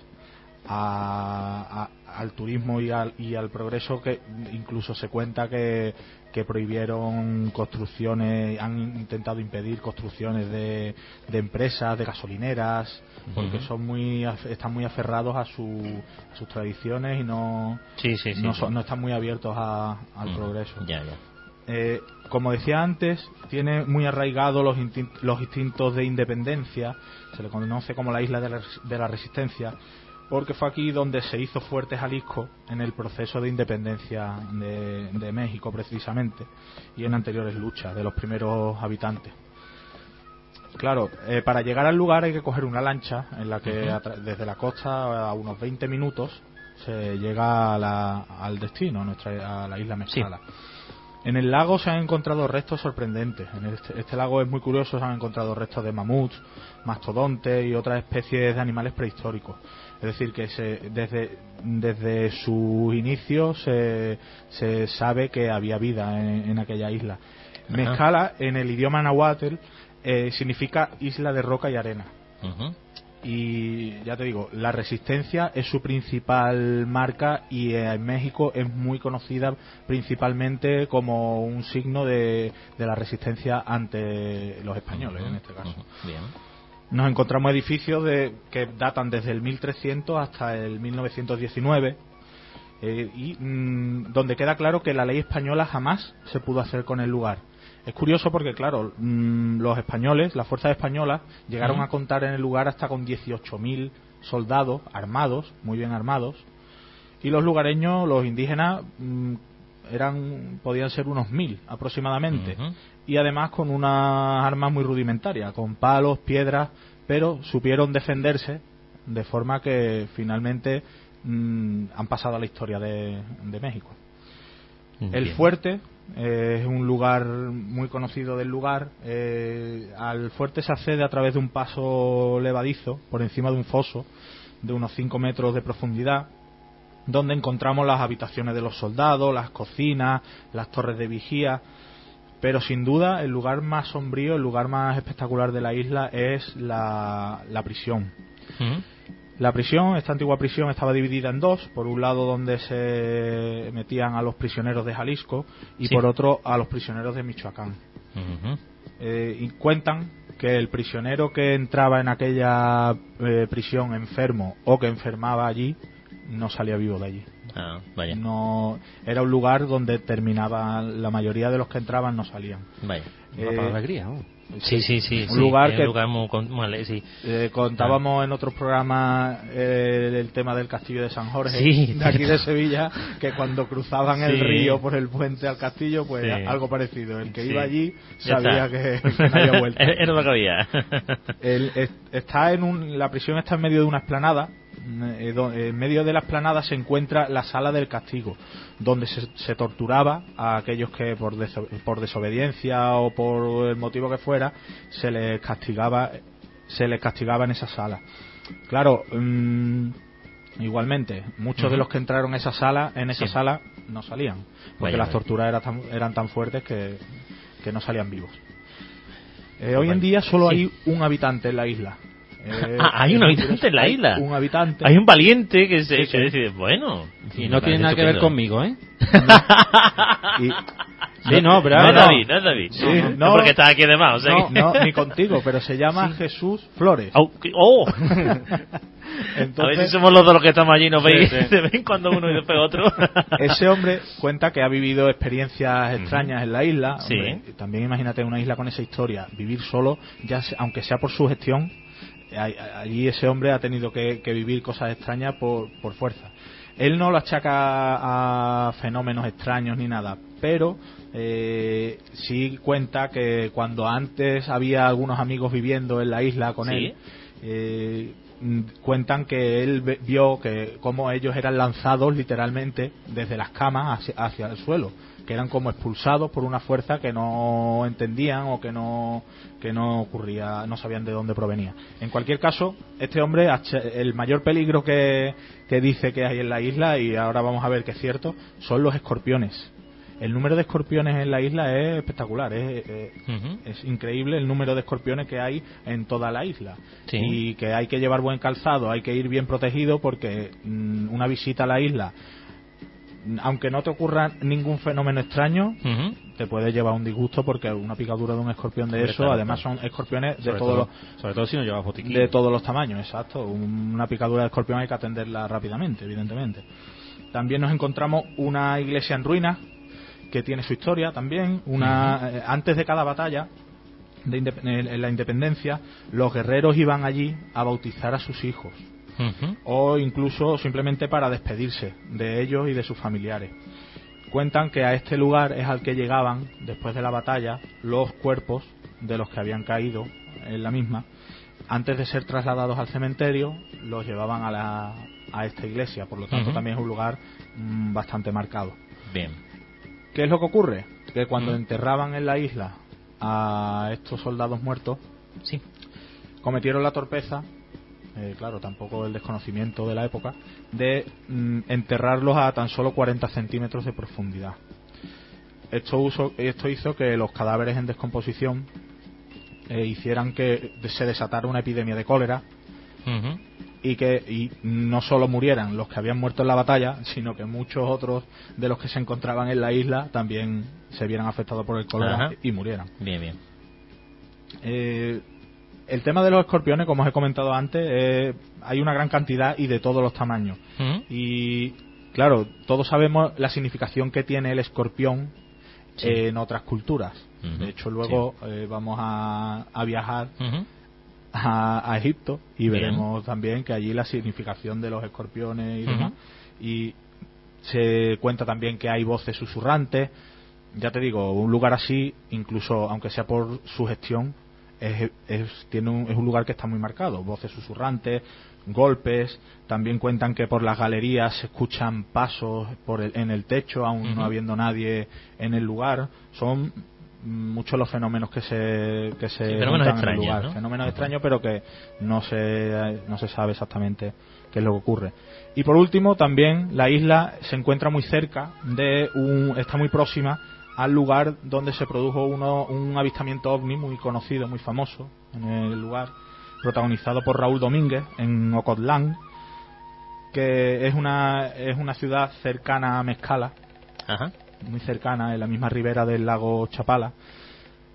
al turismo y al progreso, que incluso se cuenta que prohibieron construcciones, han intentado impedir construcciones de empresas, de gasolineras, porque están muy aferrados a sus tradiciones y no están muy abiertos al progreso. Como decía antes, tiene muy arraigados los instintos de independencia, se le conoce como la isla de la Resistencia, porque fue aquí donde se hizo fuerte Jalisco en el proceso de independencia de México, precisamente, y en anteriores luchas de los primeros habitantes. Claro, para llegar al lugar hay que coger una lancha en la que desde la costa a unos 20 minutos se llega al destino, a la isla Mezcala. Sí. En el lago se han encontrado restos sorprendentes. En este lago es muy curioso, se han encontrado restos de mamuts, mastodontes y otras especies de animales prehistóricos. Es decir, que desde sus inicios se sabe que había vida en aquella isla. Mezcala, en el idioma nahuatl, significa isla de roca y arena. Y ya te digo, la Resistencia es su principal marca, y en México es muy conocida principalmente como un signo de la resistencia ante los españoles, en este caso. Bien. Nos encontramos edificios que datan desde el 1300 hasta el 1919, donde queda claro que la ley española jamás se pudo hacer con el lugar. Es curioso porque, claro, los españoles, las fuerzas españolas, llegaron a contar en el lugar hasta con 18.000 soldados armados, muy bien armados, y los lugareños, los indígenas, podían ser unos 1.000 aproximadamente, y además con unas armas muy rudimentarias, con palos, piedras, pero supieron defenderse de forma que finalmente han pasado a la historia de México. El fuerte es un lugar muy conocido del lugar. Al fuerte se accede a través de un paso levadizo por encima de un foso de unos 5 metros de profundidad, donde encontramos las habitaciones de los soldados, las cocinas, las torres de vigía. Pero sin duda el lugar más sombrío, el lugar más espectacular de la isla es la prisión. La prisión, esta antigua prisión, estaba dividida en dos: por un lado donde se metían a los prisioneros de Jalisco y por otro a los prisioneros de Michoacán. Y cuentan que el prisionero que entraba en aquella prisión enfermo o que enfermaba allí no salía vivo de allí. Ah, vaya. No, era un lugar donde terminaba, la mayoría de los que entraban no salían. Vaya. Para alegría, ¿no? Sí. Un lugar que un lugar muy sí. Contábamos en otros programas el tema del castillo de San Jorge, sí, de aquí de Sevilla, que cuando cruzaban el Sí. río por el puente al castillo, pues Sí. algo parecido. El que Sí. iba allí Ya sabía que no había vuelta. Era lo que había. La prisión está en medio de una explanada. En medio de la explanada se encuentra la sala del castigo, donde se torturaba a aquellos que por desobediencia o por el motivo que fuera se les castigaba en esa sala. Claro, igualmente muchos de los que entraron en esa sala no salían, porque las torturas eran tan fuertes que no salían vivos. Hoy en día solo hay un habitante en la isla. Hay un habitante en la isla. Un habitante. Hay un valiente que Sí. decide, bueno. Y no tiene nada que ver conmigo, ¿eh? Sí, no, pero no es David. Sí, no, porque está aquí además. O sea no, ni contigo, pero se llama Jesús Flores. ¡Oh! Entonces, a ver si somos los dos los que estamos allí y nos veis sí. de vez en cuando uno y después otro. Ese hombre cuenta que ha vivido experiencias extrañas en la isla. Sí. Hombre, también imagínate una isla con esa historia, vivir solo, aunque sea por su gestión. Allí ese hombre ha tenido que vivir cosas extrañas por fuerza. Él no lo achaca a fenómenos extraños ni nada, pero sí cuenta que cuando antes había algunos amigos viviendo en la isla con él, cuentan que él vio que cómo ellos eran lanzados literalmente desde las camas hacia el suelo, que eran como expulsados por una fuerza que no entendían o que no ocurría, no sabían de dónde provenía. En cualquier caso, este hombre, el mayor peligro que dice que hay en la isla, y ahora vamos a ver que es cierto, son los escorpiones. El número de escorpiones en la isla es espectacular, es increíble el número de escorpiones que hay en toda la isla. Sí. Y que hay que llevar buen calzado, hay que ir bien protegido, porque una visita a la isla, aunque no te ocurra ningún fenómeno extraño, te puede llevar un disgusto, porque una picadura de un escorpión de eso, además son escorpiones de sobre todo si no llevas botiquín, de todos los tamaños, exacto. Una picadura de escorpión hay que atenderla rápidamente, evidentemente. También nos encontramos una iglesia en ruinas que tiene su historia también. Antes de cada batalla en la independencia, los guerreros iban allí a bautizar a sus hijos, o incluso simplemente para despedirse de ellos y de sus familiares. Cuentan que a este lugar es al que llegaban después de la batalla los cuerpos de los que habían caído en la misma. Antes de ser trasladados al cementerio, los llevaban a esta iglesia. Por lo tanto, también es un lugar bastante marcado. Bien. ¿Qué es lo que ocurre? Que cuando enterraban en la isla a estos soldados muertos, sí, cometieron la torpeza, claro, tampoco el desconocimiento de la época, de enterrarlos a tan solo 40 centímetros de profundidad. Esto hizo que los cadáveres en descomposición hicieran que se desatara una epidemia de cólera, y no solo murieran los que habían muerto en la batalla, sino que muchos otros de los que se encontraban en la isla también se vieran afectados por el cólera y murieran. Bien. El tema de los escorpiones, como os he comentado antes, hay una gran cantidad y de todos los tamaños. Y claro, todos sabemos la significación que tiene el escorpión en otras culturas. De hecho, luego vamos a viajar a Egipto y veremos también que allí la significación de los escorpiones y demás. Y se cuenta también que hay voces susurrantes. Ya te digo, un lugar así, incluso aunque sea por su gestión, es un lugar que está muy marcado. Voces susurrantes, golpes. También cuentan que por las galerías se escuchan pasos en el techo, aún no habiendo nadie en el lugar. Son muchos los fenómenos que se fenómenos juntan en el extraños, lugar. ¿no? Fenómenos extraños, pero que no se sabe exactamente qué es lo que ocurre. Y por último, también la isla se encuentra muy cerca está muy próxima al lugar donde se produjo un avistamiento ovni muy conocido, muy famoso en el lugar, protagonizado por Raúl Domínguez en Ocotlán, que es una ciudad cercana a Mezcala, muy cercana, en la misma ribera del lago Chapala.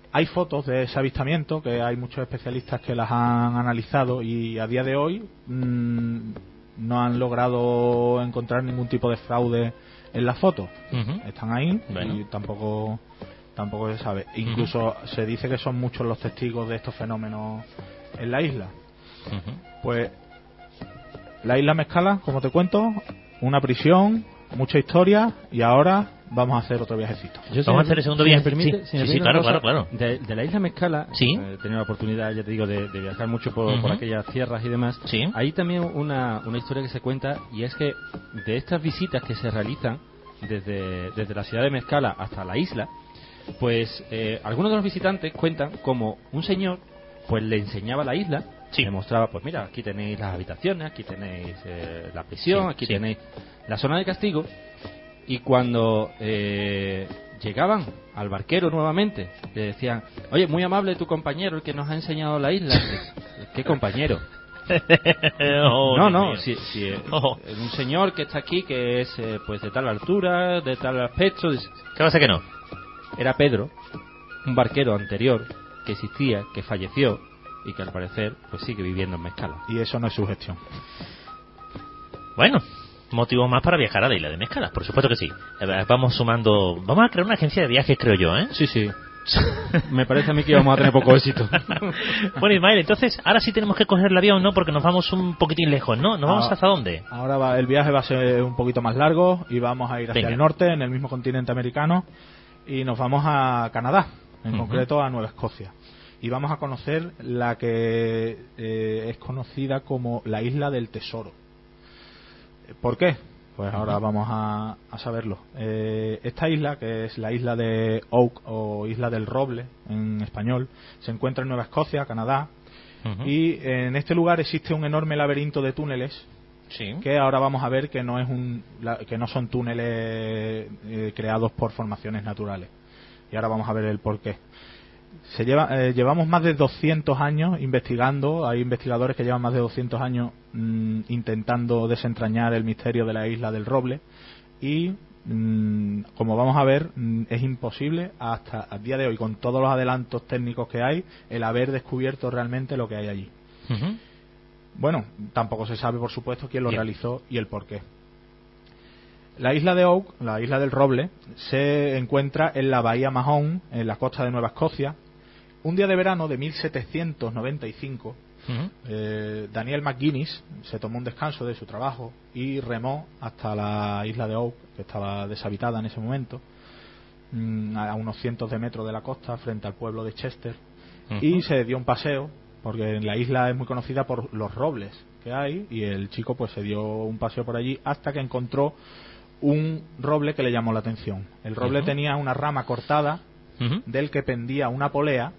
Hay fotos de ese avistamiento, que hay muchos especialistas que las han analizado y a día de hoy no han logrado encontrar ningún tipo de fraude en las fotos. Están ahí y tampoco se sabe. Incluso se dice que son muchos los testigos de estos fenómenos en la isla. Pues la isla Mezcala, como te cuento, una prisión, mucha historia, y ahora vamos a hacer otro viajecito. Vamos a hacer el segundo viaje. Permite, sí, claro. De la isla Mezcala, ¿sí? He tenido la oportunidad, ya te digo, de viajar mucho por aquellas tierras y demás. ¿Sí? Hay también una historia que se cuenta, y es que de estas visitas que se realizan desde la ciudad de Mezcala hasta la isla, pues algunos de los visitantes cuentan como un señor pues le enseñaba la isla. Sí. Le mostraba, pues mira, aquí tenéis las habitaciones, aquí tenéis la prisión, aquí tenéis la zona de castigo. Y cuando llegaban al barquero nuevamente, le decían: oye, muy amable tu compañero, el que nos ha enseñado la isla. ¿Qué compañero? Si un señor que está aquí, que es pues de tal altura, de tal aspecto. ¿Qué pasa que no? Era Pedro, un barquero anterior que existía, que falleció y que al parecer pues sigue viviendo en Mezcala. Y eso no es su gestión. Bueno, motivo más para viajar a la isla de Mezcala, por supuesto que sí. Vamos a crear una agencia de viajes, creo yo, ¿eh? Sí. Me parece a mí que vamos a tener poco éxito. Bueno, Ismael, entonces ahora sí tenemos que coger el avión, ¿no? Porque nos vamos un poquitín lejos, ¿no? ¿Nos vamos hasta dónde? Ahora el viaje va a ser un poquito más largo y vamos a ir hacia el norte, en el mismo continente americano, y nos vamos a Canadá, en concreto a Nueva Escocia. Y vamos a conocer la que es conocida como la Isla del Tesoro. ¿Por qué? Pues ahora vamos a saberlo. Esta isla, que es la isla de Oak o Isla del Roble en español, se encuentra en Nueva Escocia, Canadá, y en este lugar existe un enorme laberinto de túneles. Sí. Que ahora vamos a ver que no son túneles creados por formaciones naturales. Y ahora vamos a ver el porqué. Llevamos más de 200 años investigando. Hay investigadores que llevan más de 200 años intentando desentrañar el misterio de la Isla del Roble, y como vamos a ver, es imposible hasta el día de hoy, con todos los adelantos técnicos que hay, el haber descubierto realmente lo que hay allí. Bueno, tampoco se sabe, por supuesto, quién lo realizó y el porqué. La isla de Oak, la isla del Roble, se encuentra en la bahía Mahone, en la costa de Nueva Escocia. Un día de verano de 1795, Daniel McGuinness se tomó un descanso de su trabajo y remó hasta la isla de Oak, que estaba deshabitada en ese momento, a unos cientos de metros de la costa, frente al pueblo de Chester, y se dio un paseo, porque en la isla es muy conocida por los robles que hay, y el chico pues se dio un paseo por allí hasta que encontró un roble que le llamó la atención. El roble tenía una rama cortada del que pendía una polea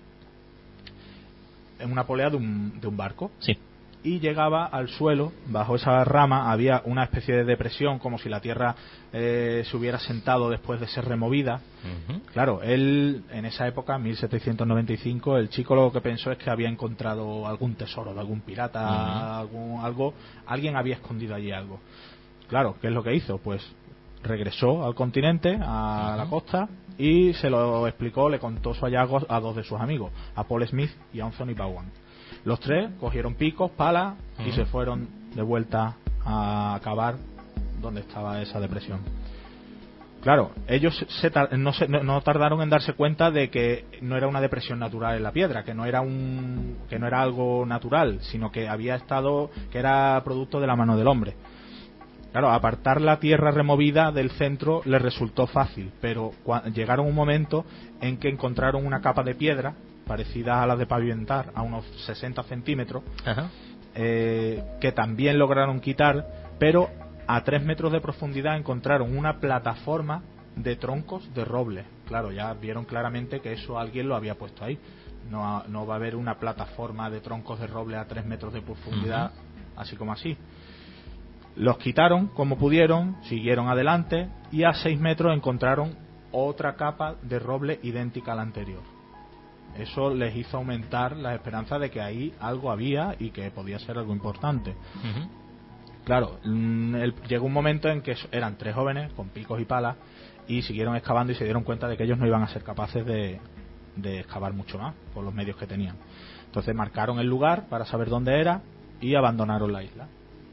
de un barco. Sí. Y llegaba al suelo. Bajo esa rama había una especie de depresión, como si la tierra se hubiera sentado después de ser removida. Claro, él en esa época, 1795, el chico lo que pensó es que había encontrado algún tesoro de algún pirata, alguien había escondido allí algo. Claro, ¿qué es lo que hizo? Pues regresó al continente, a la costa, y se lo explicó, le contó su hallazgo a dos de sus amigos, a Paul Smith y a Anthony Bowen. Los tres cogieron picos, palas, y se fueron de vuelta a cavar donde estaba esa depresión. Claro, ellos no tardaron en darse cuenta de que no era una depresión natural en la piedra, que no era algo natural, sino que que era producto de la mano del hombre. Claro, apartar la tierra removida del centro les resultó fácil, pero llegaron un momento en que encontraron una capa de piedra parecida a la de pavimentar, a unos 60 centímetros, que también lograron quitar, pero a 3 metros de profundidad encontraron una plataforma de troncos de roble. Claro, ya vieron claramente que eso alguien lo había puesto ahí. No va a haber una plataforma de troncos de roble a 3 metros de profundidad, así como así. Los quitaron como pudieron, siguieron adelante, y a 6 metros encontraron otra capa de roble idéntica a la anterior. Eso les hizo aumentar la esperanza de que ahí algo había y que podía ser algo importante. Claro, llegó un momento en que eran 3 jóvenes con picos y palas y siguieron excavando, y se dieron cuenta de que ellos no iban a ser capaces de de excavar mucho más por los medios que tenían. Entonces marcaron el lugar para saber dónde era y abandonaron la isla.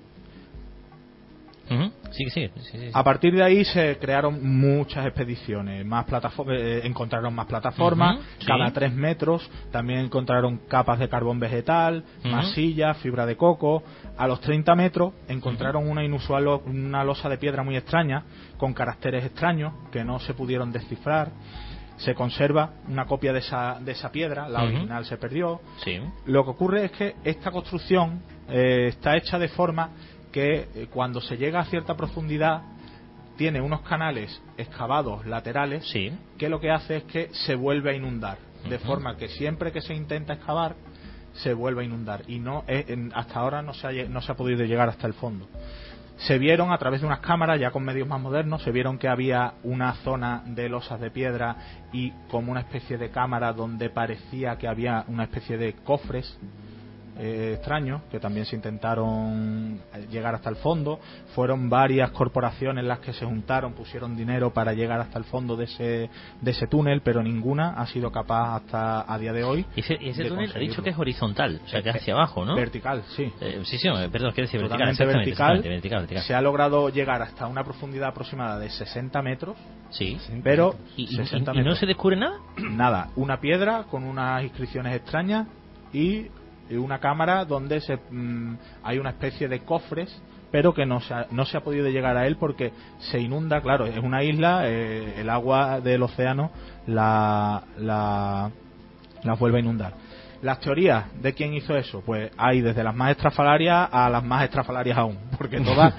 Sí. A partir de ahí se crearon muchas expediciones, encontraron más plataformas, cada 3 metros, también encontraron capas de carbón vegetal, masilla, fibra de coco. A los 30 metros encontraron una losa de piedra muy extraña, con caracteres extraños que no se pudieron descifrar. Se conserva una copia de esa piedra, la original se perdió. Sí. Lo que ocurre es que esta construcción está hecha de forma que cuando se llega a cierta profundidad tiene unos canales excavados laterales que lo que hace es que se vuelve a inundar, de forma que siempre que se intenta excavar se vuelve a inundar, y hasta ahora no se ha podido llegar hasta el fondo. Se vieron a través de unas cámaras, ya con medios más modernos, se vieron que había una zona de losas de piedra y como una especie de cámara donde parecía que había una especie de cofres extraños, que también se intentaron llegar hasta el fondo. Fueron varias corporaciones las que se juntaron, pusieron dinero para llegar hasta el fondo de ese túnel, pero ninguna ha sido capaz hasta a día de hoy. Y ese túnel ha dicho que es horizontal, o sea, que hacia abajo, ¿no? Vertical, sí. Perdón, quiero decir vertical. Se ha logrado llegar hasta una profundidad aproximada de 60 metros. Sí. Pero ¿Y no se descubre nada? Nada, una piedra con unas inscripciones extrañas y una cámara donde hay una especie de cofres, pero que no se ha podido llegar a él porque se inunda. Claro, es una isla, el agua del océano la vuelve a inundar. Las teorías de quién hizo eso, pues hay desde las más estrafalarias a las más estrafalarias aún, porque todas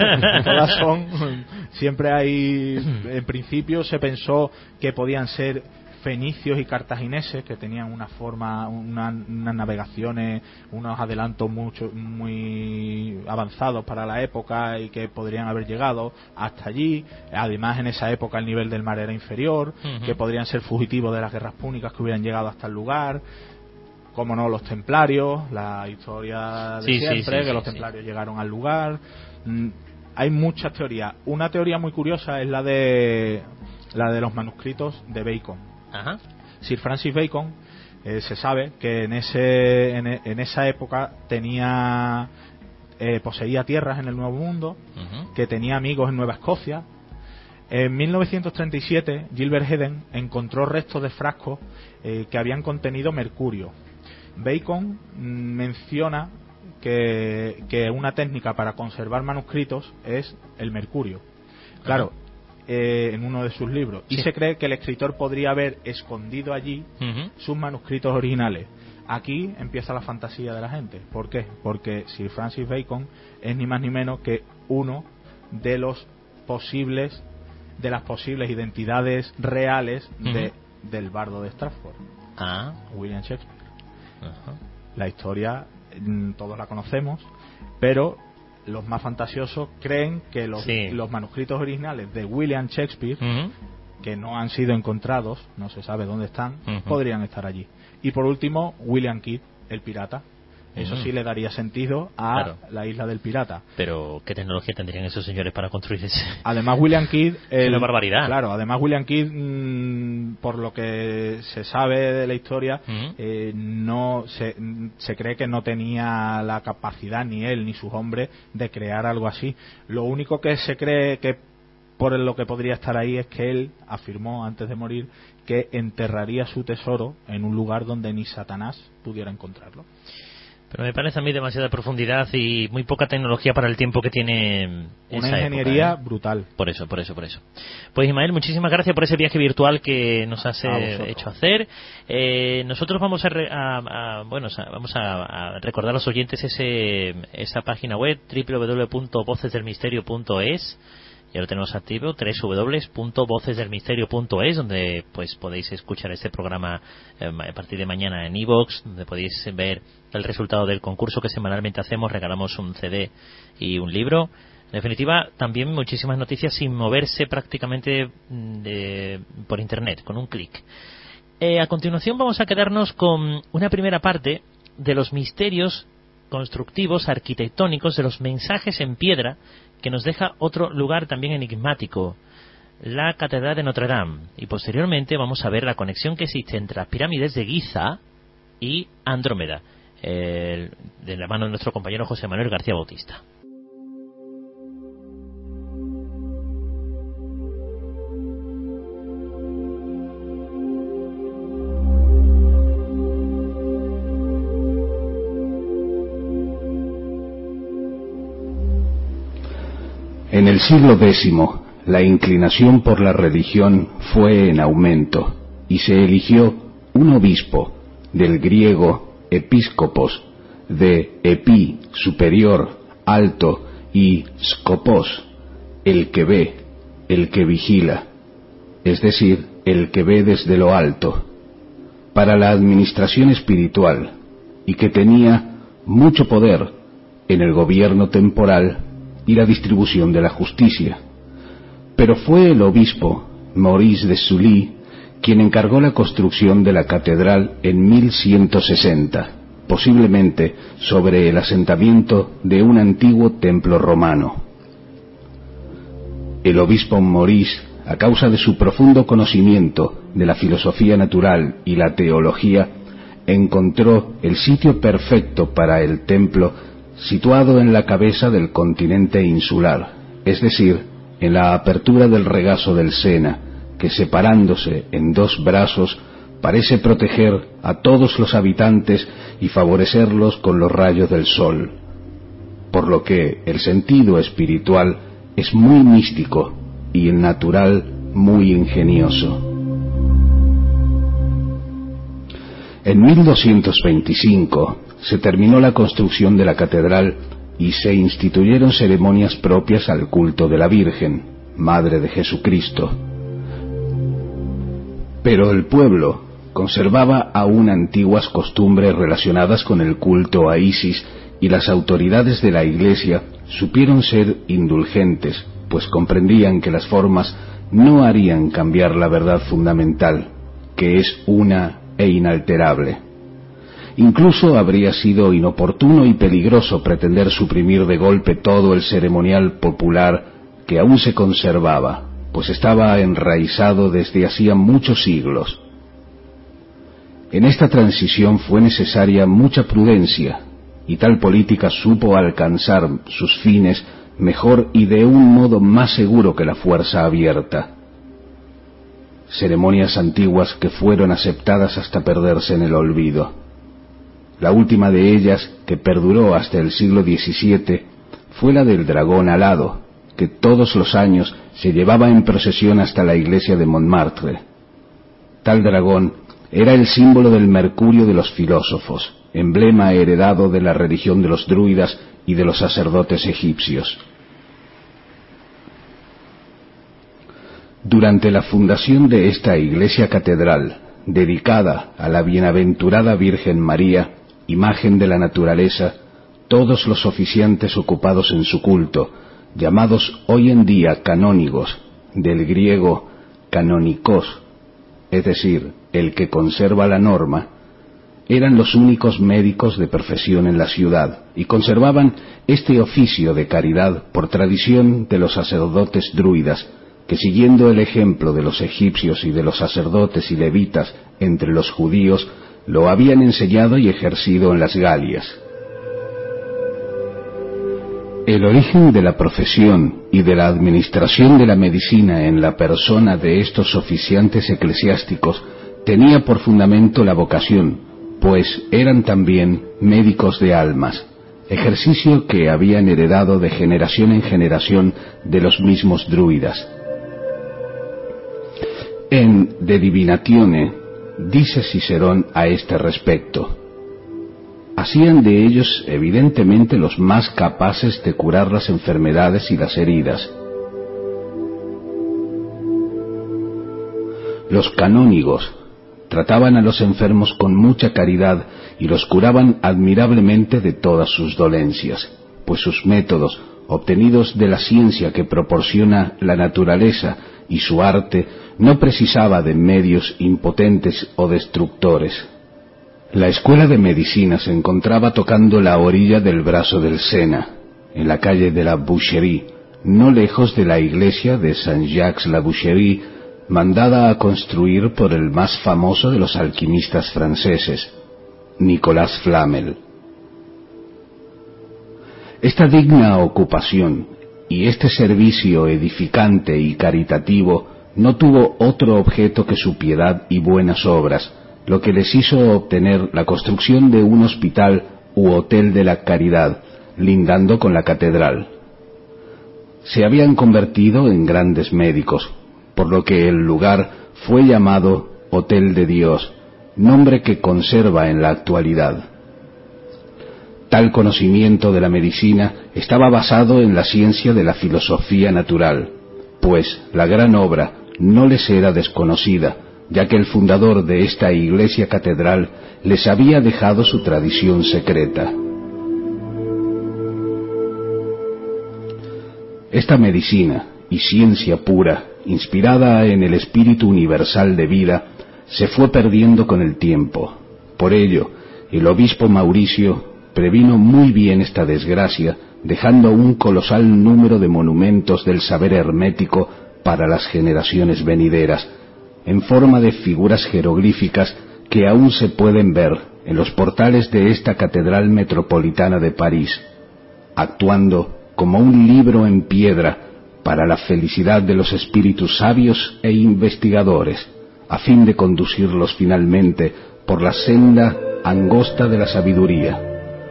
son, siempre hay, en principio se pensó que podían ser fenicios y cartagineses, que tenían una forma, unas navegaciones, unos adelantos muy avanzados para la época y que podrían haber llegado hasta allí. Además, en esa época el nivel del mar era inferior, que podrían ser fugitivos de las guerras púnicas que hubieran llegado hasta el lugar. Como no, los templarios, la historia de siempre, los templarios llegaron al lugar. Hay muchas teorías. Una teoría muy curiosa es la de los manuscritos de Bacon. Sir Francis Bacon, se sabe que en esa época poseía tierras en el Nuevo Mundo, que tenía amigos en Nueva Escocia. En 1937 Gilbert Heden encontró restos de frascos que habían contenido mercurio. Bacon menciona que una técnica para conservar manuscritos es el mercurio. Claro, en uno de sus libros. Y se cree que el escritor podría haber escondido allí sus manuscritos originales. Aquí empieza la fantasía de la gente. ¿Por qué? Porque Sir Francis Bacon es ni más ni menos que uno de las posibles identidades reales del bardo de Stratford, William Shakespeare. La historia todos la conocemos, pero los más fantasiosos creen que los manuscritos originales de William Shakespeare, que no han sido encontrados, no se sabe dónde están, podrían estar allí. Y por último, William Kidd, el pirata. Eso sí le daría sentido a la isla del pirata. Pero ¿qué tecnología tendrían esos señores para construir ese? Además, William Kidd... es una barbaridad. Claro, además William Kidd, por lo que se sabe de la historia, no se cree que no tenía la capacidad, ni él ni sus hombres, de crear algo así. Lo único que se cree que por lo que podría estar ahí es que él afirmó antes de morir que enterraría su tesoro en un lugar donde ni Satanás pudiera encontrarlo. Pero me parece a mí demasiada profundidad y muy poca tecnología para el tiempo que tiene una esa ingeniería época, brutal. Por eso. Pues Ismael, muchísimas gracias por ese viaje virtual que nos has hecho hacer. Nosotros vamos a recordar a los oyentes esa página web www.vocesdelmisterio.es. Ya lo tenemos activo, www.vocesdelmisterio.es, donde pues podéis escuchar este programa a partir de mañana en iVoox, donde podéis ver el resultado del concurso que semanalmente hacemos. Regalamos un CD y un libro. En definitiva, también muchísimas noticias sin moverse prácticamente por internet, con un clic. A continuación vamos a quedarnos con una primera parte de los misterios constructivos, arquitectónicos, de los mensajes en piedra que nos deja otro lugar también enigmático la Catedral de Notre Dame. Y posteriormente vamos a ver la conexión que existe entre las pirámides de Giza y Andrómeda, de la mano de nuestro compañero José Manuel García Bautista. En el siglo X, la inclinación por la religión fue en aumento y se eligió un obispo, del griego episcopos, de epi, superior, alto, y skopos, el que ve, el que vigila, es decir, el que ve desde lo alto, para la administración espiritual, y que tenía mucho poder en el gobierno temporal y la distribución de la justicia. Pero fue el obispo Maurice de Sully quien encargó la construcción de la catedral en 1160, posiblemente sobre el asentamiento de un antiguo templo romano. El obispo Maurice, a causa de su profundo conocimiento de la filosofía natural y la teología, encontró el sitio perfecto para el templo situado en la cabeza del continente insular, es decir, en la apertura del regazo del Sena, que separándose en dos brazos parece proteger a todos los habitantes y favorecerlos con los rayos del sol, por lo que el sentido espiritual es muy místico y el natural muy ingenioso. En 1225 se terminó la construcción de la catedral y se instituyeron ceremonias propias al culto de la Virgen, Madre de Jesucristo. Pero el pueblo conservaba aún antiguas costumbres relacionadas con el culto a Isis y las autoridades de la Iglesia supieron ser indulgentes, pues comprendían que las formas no harían cambiar la verdad fundamental, que es una e inalterable. Incluso habría sido inoportuno y peligroso pretender suprimir de golpe todo el ceremonial popular que aún se conservaba, pues estaba enraizado desde hacía muchos siglos. En esta transición fue necesaria mucha prudencia, y tal política supo alcanzar sus fines mejor y de un modo más seguro que la fuerza abierta. Ceremonias antiguas que fueron aceptadas hasta perderse en el olvido. La última de ellas, que perduró hasta el siglo XVII, fue la del dragón alado, que todos los años se llevaba en procesión hasta la iglesia de Montmartre. Tal dragón era el símbolo del mercurio de los filósofos, emblema heredado de la religión de los druidas y de los sacerdotes egipcios. Durante la fundación de esta iglesia catedral, dedicada a la bienaventurada Virgen María, imagen de la naturaleza, todos los oficiantes ocupados en su culto, llamados hoy en día canónigos, del griego canonikos, es decir, el que conserva la norma, eran los únicos médicos de profesión en la ciudad y conservaban este oficio de caridad por tradición de los sacerdotes druidas, que siguiendo el ejemplo de los egipcios y de los sacerdotes y levitas entre los judíos, lo habían enseñado y ejercido en las Galias. El origen de la profesión y de la administración de la medicina en la persona de estos oficiantes eclesiásticos tenía por fundamento la vocación, pues eran también médicos de almas, ejercicio que habían heredado de generación en generación de los mismos druidas. En De Divinatione dice Cicerón a este respecto: hacían de ellos evidentemente los más capaces de curar las enfermedades y las heridas. Los canónigos trataban a los enfermos con mucha caridad y los curaban admirablemente de todas sus dolencias, pues sus métodos, obtenidos de la ciencia que proporciona la naturaleza y su arte, no precisaba de medios impotentes o destructores. La escuela de medicina se encontraba tocando la orilla del brazo del Sena, en la calle de la Boucherie, no lejos de la iglesia de Saint-Jacques-la-Boucherie, mandada a construir por el más famoso de los alquimistas franceses, Nicolas Flamel. Esta digna ocupación y este servicio edificante y caritativo no tuvo otro objeto que su piedad y buenas obras, lo que les hizo obtener la construcción de un hospital u hotel de la caridad, lindando con la catedral. Se habían convertido en grandes médicos, por lo que el lugar fue llamado Hotel de Dios, nombre que conserva en la actualidad. Tal conocimiento de la medicina estaba basado en la ciencia de la filosofía natural, pues la gran obra no les era desconocida, ya que el fundador de esta iglesia catedral les había dejado su tradición secreta. Esta medicina y ciencia pura, inspirada en el espíritu universal de vida, se fue perdiendo con el tiempo. Por ello, el obispo Mauricio previno muy bien esta desgracia, dejando un colosal número de monumentos del saber hermético para las generaciones venideras, en forma de figuras jeroglíficas que aún se pueden ver en los portales de esta catedral metropolitana de París, actuando como un libro en piedra para la felicidad de los espíritus sabios e investigadores, a fin de conducirlos finalmente por la senda angosta de la sabiduría.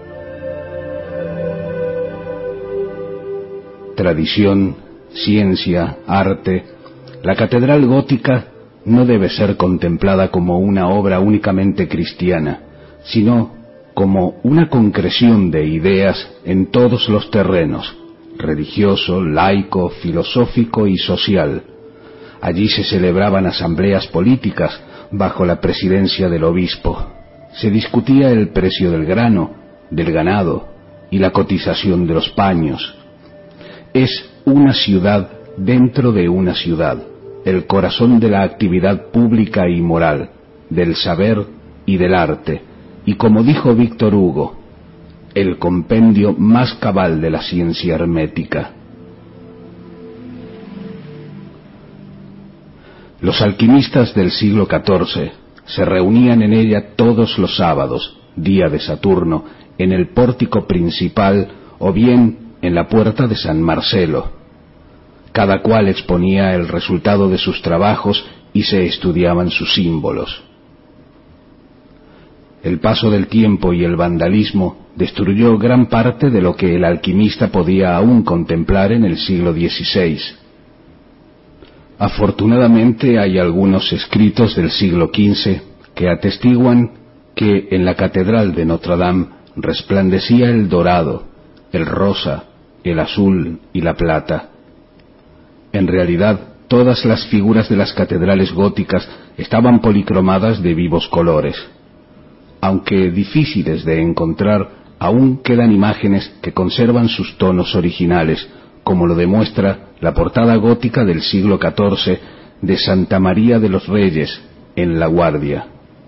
Tradición, ciencia, arte, la catedral gótica no debe ser contemplada como una obra únicamente cristiana, sino como una concreción de ideas en todos los terrenos, religioso, laico, filosófico y social. Allí se celebraban asambleas políticas bajo la presidencia del obispo. Se discutía el precio del grano, del ganado y la cotización de los paños. Es una ciudad dentro de una ciudad, el corazón de la actividad pública y moral, del saber y del arte, y como dijo Víctor Hugo, el compendio más cabal de la ciencia hermética. Los alquimistas del siglo XIV se reunían en ella todos los sábados, día de Saturno, en el pórtico principal o bien en la puerta de San Marcelo. Cada cual exponía el resultado de sus trabajos y se estudiaban sus símbolos. El paso del tiempo y el vandalismo destruyó gran parte de lo que el alquimista podía aún contemplar en el siglo XVI. Afortunadamente hay algunos escritos del siglo XV que atestiguan que en la catedral de Notre Dame resplandecía el dorado, el rosa, el azul y la plata. En realidad, todas las figuras de las catedrales góticas estaban policromadas de vivos colores. Aunque difíciles de encontrar, aún quedan imágenes que conservan sus tonos originales, como lo demuestra la portada gótica del siglo XIV de Santa María de los Reyes, en La Guardia.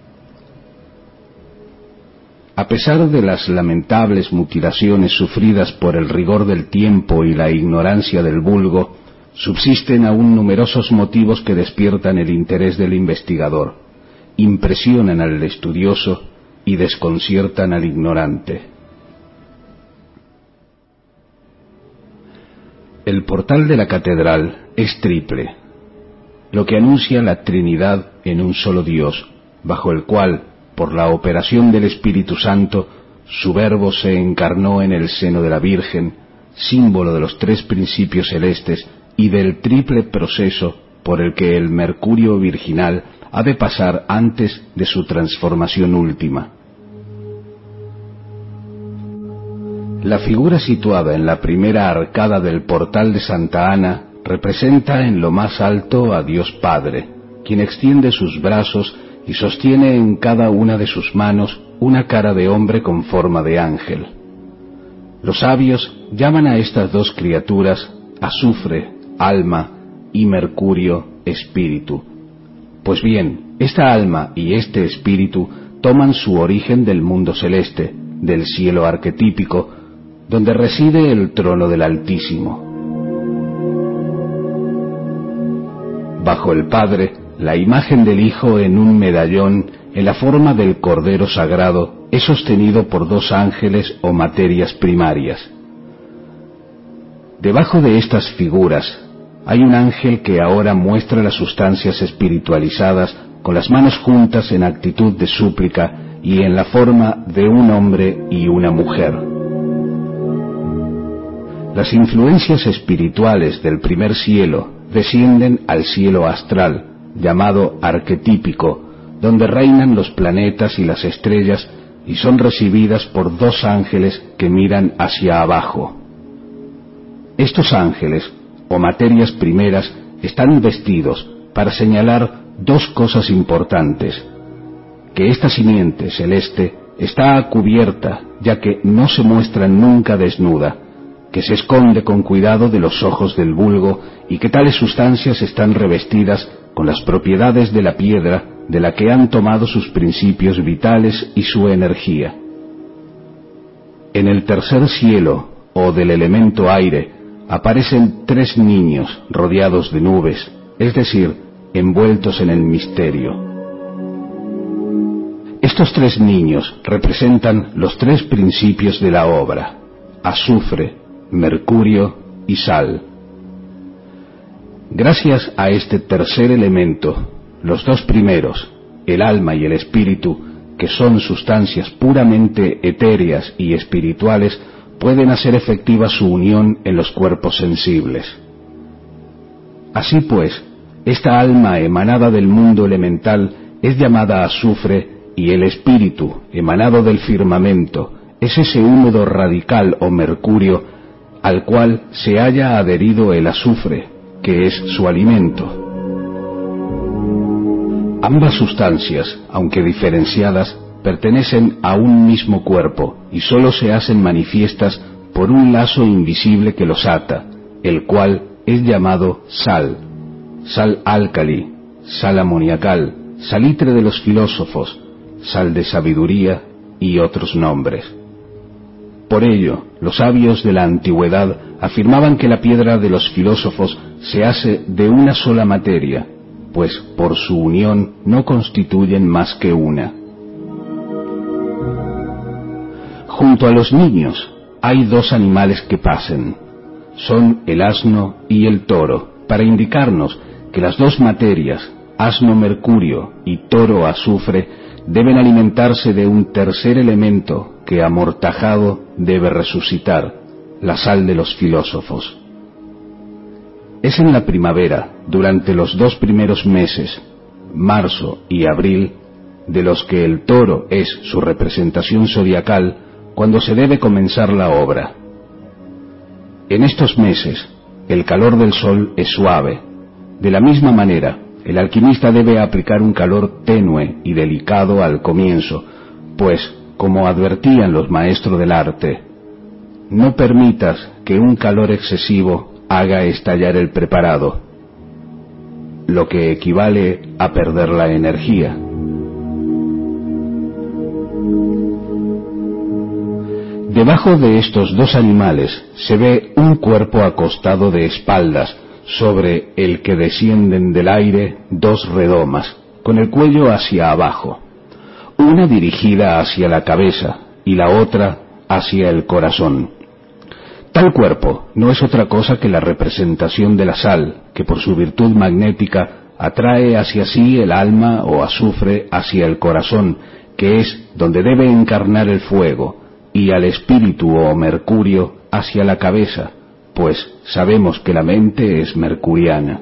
A pesar de las lamentables mutilaciones sufridas por el rigor del tiempo y la ignorancia del vulgo, subsisten aún numerosos motivos que despiertan el interés del investigador, impresionan al estudioso y desconciertan al ignorante. El portal de la catedral es triple, lo que anuncia la Trinidad en un solo Dios, bajo el cual, por la operación del Espíritu Santo, su Verbo se encarnó en el seno de la Virgen, símbolo de los tres principios celestes y del triple proceso por el que el mercurio virginal ha de pasar antes de su transformación última. La figura situada en la primera arcada del portal de Santa Ana representa en lo más alto a Dios Padre, quien extiende sus brazos y sostiene en cada una de sus manos una cara de hombre con forma de ángel. Los sabios llaman a estas dos criaturas azufre, alma, y mercurio, espíritu. Pues bien, esta alma y este espíritu toman su origen del mundo celeste, del cielo arquetípico, donde reside el trono del Altísimo. bajo el Padre, la imagen del Hijo en un medallón en la forma del Cordero Sagrado es sostenido por dos ángeles o materias primarias. Debajo de estas figuras hay un ángel que ahora muestra las sustancias espiritualizadas con las manos juntas en actitud de súplica y en la forma de un hombre y una mujer. Las influencias espirituales del primer cielo descienden al cielo astral, llamado arquetípico, donde reinan los planetas y las estrellas y son recibidas por dos ángeles que miran hacia abajo. Estos ángeles, o materias primeras, están vestidos para señalar dos cosas importantes: que esta simiente celeste está cubierta, ya que no se muestra nunca desnuda, que se esconde con cuidado de los ojos del vulgo y que tales sustancias están revestidas con las propiedades de la piedra de la que han tomado sus principios vitales y su energía. En el tercer cielo, o del elemento aire, aparecen tres niños rodeados de nubes, es decir, envueltos en el misterio. Estos tres niños representan los tres principios de la obra: azufre, mercurio y sal. Gracias a este tercer elemento, los dos primeros, el alma y el espíritu, que son sustancias puramente etéreas y espirituales, pueden hacer efectiva su unión en los cuerpos sensibles. Así pues, esta alma emanada del mundo elemental es llamada azufre y el espíritu emanado del firmamento es ese húmedo radical o mercurio al cual se haya adherido el azufre, que es su alimento. Ambas sustancias, aunque diferenciadas, pertenecen a un mismo cuerpo y sólo se hacen manifiestas por un lazo invisible que los ata, el cual es llamado sal, sal álcali, sal amoniacal, salitre de los filósofos, sal de sabiduría y otros nombres. Por ello, los sabios de la antigüedad afirmaban que la piedra de los filósofos se hace de una sola materia, pues por su unión no constituyen más que una. Junto a los niños hay dos animales que pasen. Son el asno y el toro, para indicarnos que las dos materias, asno mercurio y toro azufre, deben alimentarse de un tercer elemento que amortajado debe resucitar, la sal de los filósofos. Es en la primavera, durante los dos primeros meses, marzo y abril, de los que el toro es su representación zodiacal, cuando se debe comenzar la obra. En estos meses, el calor del sol es suave. De la misma manera, el alquimista debe aplicar un calor tenue y delicado al comienzo, pues, como advertían los maestros del arte, no permitas que un calor excesivo haga estallar el preparado, lo que equivale a perder la energía. Debajo de estos dos animales se ve un cuerpo acostado de espaldas, sobre el que descienden del aire dos redomas, con el cuello hacia abajo, una dirigida hacia la cabeza y la otra hacia el corazón. Tal cuerpo no es otra cosa que la representación de la sal, que por su virtud magnética atrae hacia sí el alma o azufre hacia el corazón, que es donde debe encarnar el fuego, y al espíritu o mercurio hacia la cabeza, pues sabemos que la mente es mercuriana.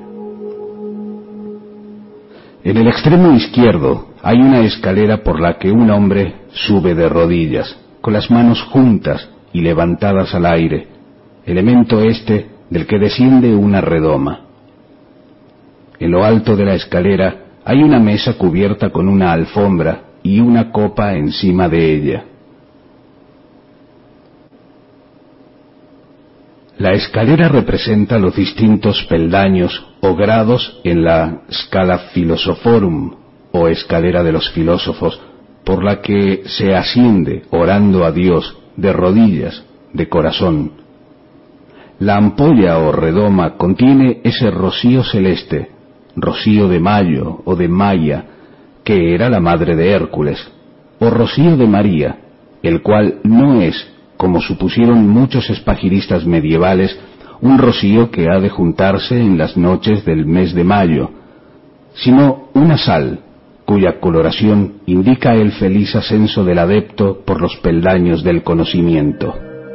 En el extremo izquierdo hay una escalera por la que un hombre sube de rodillas, con las manos juntas y levantadas al aire, elemento este del que desciende una redoma. En lo alto de la escalera hay una mesa cubierta con una alfombra y una copa encima de ella. La escalera representa los distintos peldaños o grados en la Scala Philosophorum, o escalera de los filósofos, por la que se asciende orando a Dios de rodillas, de corazón. La ampolla o redoma contiene ese rocío celeste, Rocío de Mayo o de Maya, que era la madre de Hércules, o Rocío de María, el cual no es, como supusieron muchos espagiristas medievales, un rocío que ha de juntarse en las noches del mes de mayo, sino una sal, cuya coloración indica el feliz ascenso del adepto por los peldaños del conocimiento.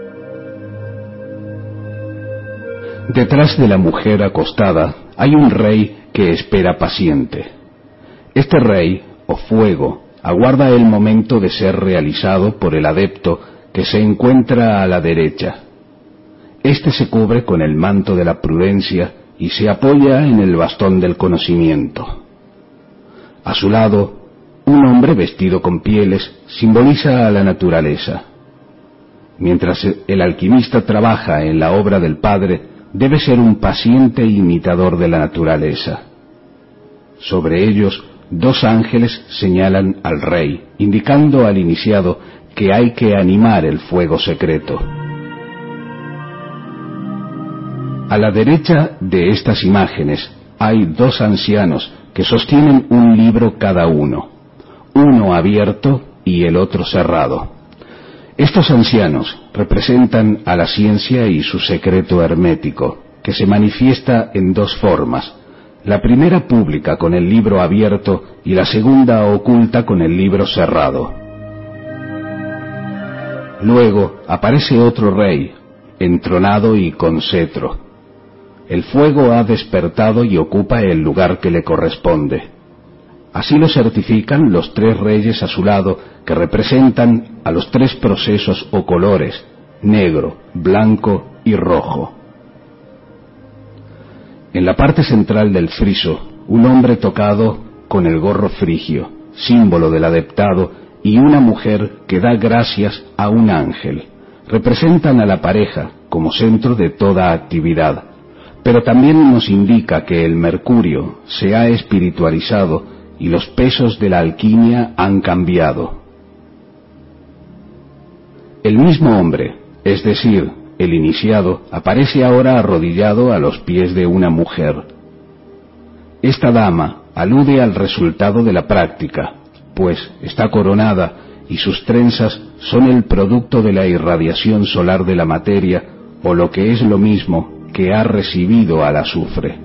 Detrás de la mujer acostada hay un rey que espera paciente. Este rey, o fuego, aguarda el momento de ser realizado por el adepto que se encuentra a la derecha. Este se cubre con el manto de la prudencia y se apoya en el bastón del conocimiento. A su lado, un hombre vestido con pieles simboliza a la naturaleza. Mientras el alquimista trabaja en la obra del Padre, debe ser un paciente imitador de la naturaleza. Sobre ellos, dos ángeles señalan al rey, indicando al iniciado que hay que animar el fuego secreto. A la derecha de estas imágenes hay dos ancianos que sostienen un libro cada uno abierto y el otro cerrado. Estos ancianos representan a la ciencia y su secreto hermético, que se manifiesta en dos formas: la primera pública con el libro abierto y la segunda oculta con el libro cerrado. Luego aparece otro rey, entronado y con cetro. El fuego ha despertado y ocupa el lugar que le corresponde. Así lo certifican los tres reyes a su lado, que representan a los tres procesos o colores: negro, blanco y rojo. En la parte central del friso, un hombre tocado con el gorro frigio, símbolo del adeptado, y una mujer que da gracias a un ángel. Representan a la pareja como centro de toda actividad, pero también nos indica que el mercurio se ha espiritualizado y los pesos de la alquimia han cambiado. El mismo hombre, es decir, el iniciado, aparece ahora arrodillado a los pies de una mujer. Esta dama alude al resultado de la práctica, pues está coronada y sus trenzas son el producto de la irradiación solar de la materia, o lo que es lo mismo, que ha recibido al azufre.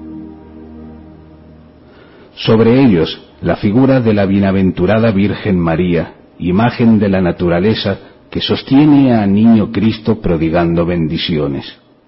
Sobre ellos, la figura de la bienaventurada Virgen María, imagen de la naturaleza que sostiene a Niño Cristo prodigando bendiciones.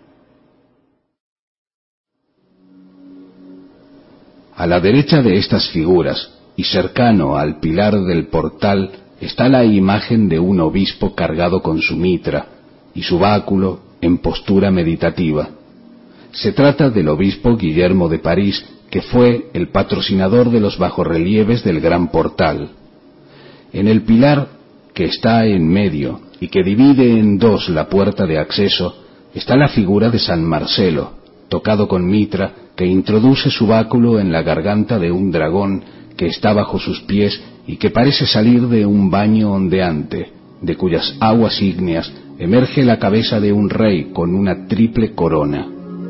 A la derecha de estas figuras, y cercano al pilar del portal, está la imagen de un obispo cargado con su mitra y su báculo en postura meditativa. Se trata del obispo Guillermo de París, que fue el patrocinador de los bajorrelieves del gran portal. En el pilar que está en medio y que divide en dos la puerta de acceso, está la figura de San Marcelo, tocado con mitra, que introduce su báculo en la garganta de un dragón que está bajo sus pies y que parece salir de un baño ondeante, de cuyas aguas ígneas emerge la cabeza de un rey con una triple corona.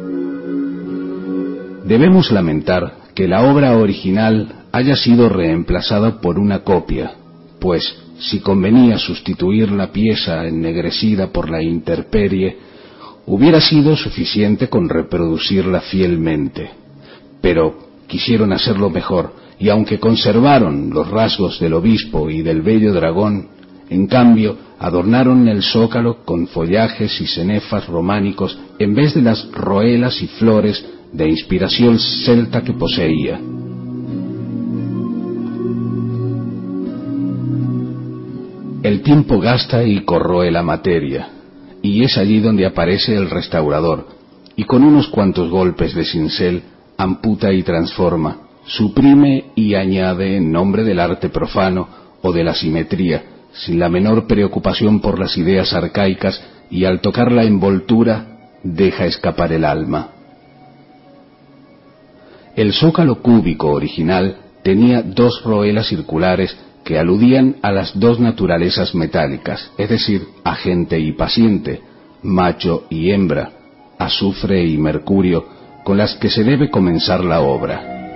Debemos lamentar que la obra original haya sido reemplazada por una copia, pues si convenía sustituir la pieza ennegrecida por la intemperie, hubiera sido suficiente con reproducirla fielmente. Pero quisieron hacerlo mejor, y aunque conservaron los rasgos del obispo y del bello dragón, en cambio adornaron el zócalo con follajes y cenefas románicos en vez de las roelas y flores de inspiración celta que poseía. El tiempo gasta y corroe la materia, y es allí donde aparece el restaurador, y con unos cuantos golpes de cincel amputa y transforma, suprime y añade en nombre del arte profano o de la simetría, sin la menor preocupación por las ideas arcaicas, y al tocar la envoltura deja escapar el alma. El zócalo cúbico original tenía dos roelas circulares que aludían a las dos naturalezas metálicas, es decir, agente y paciente, macho y hembra, azufre y mercurio, con las que se debe comenzar la obra.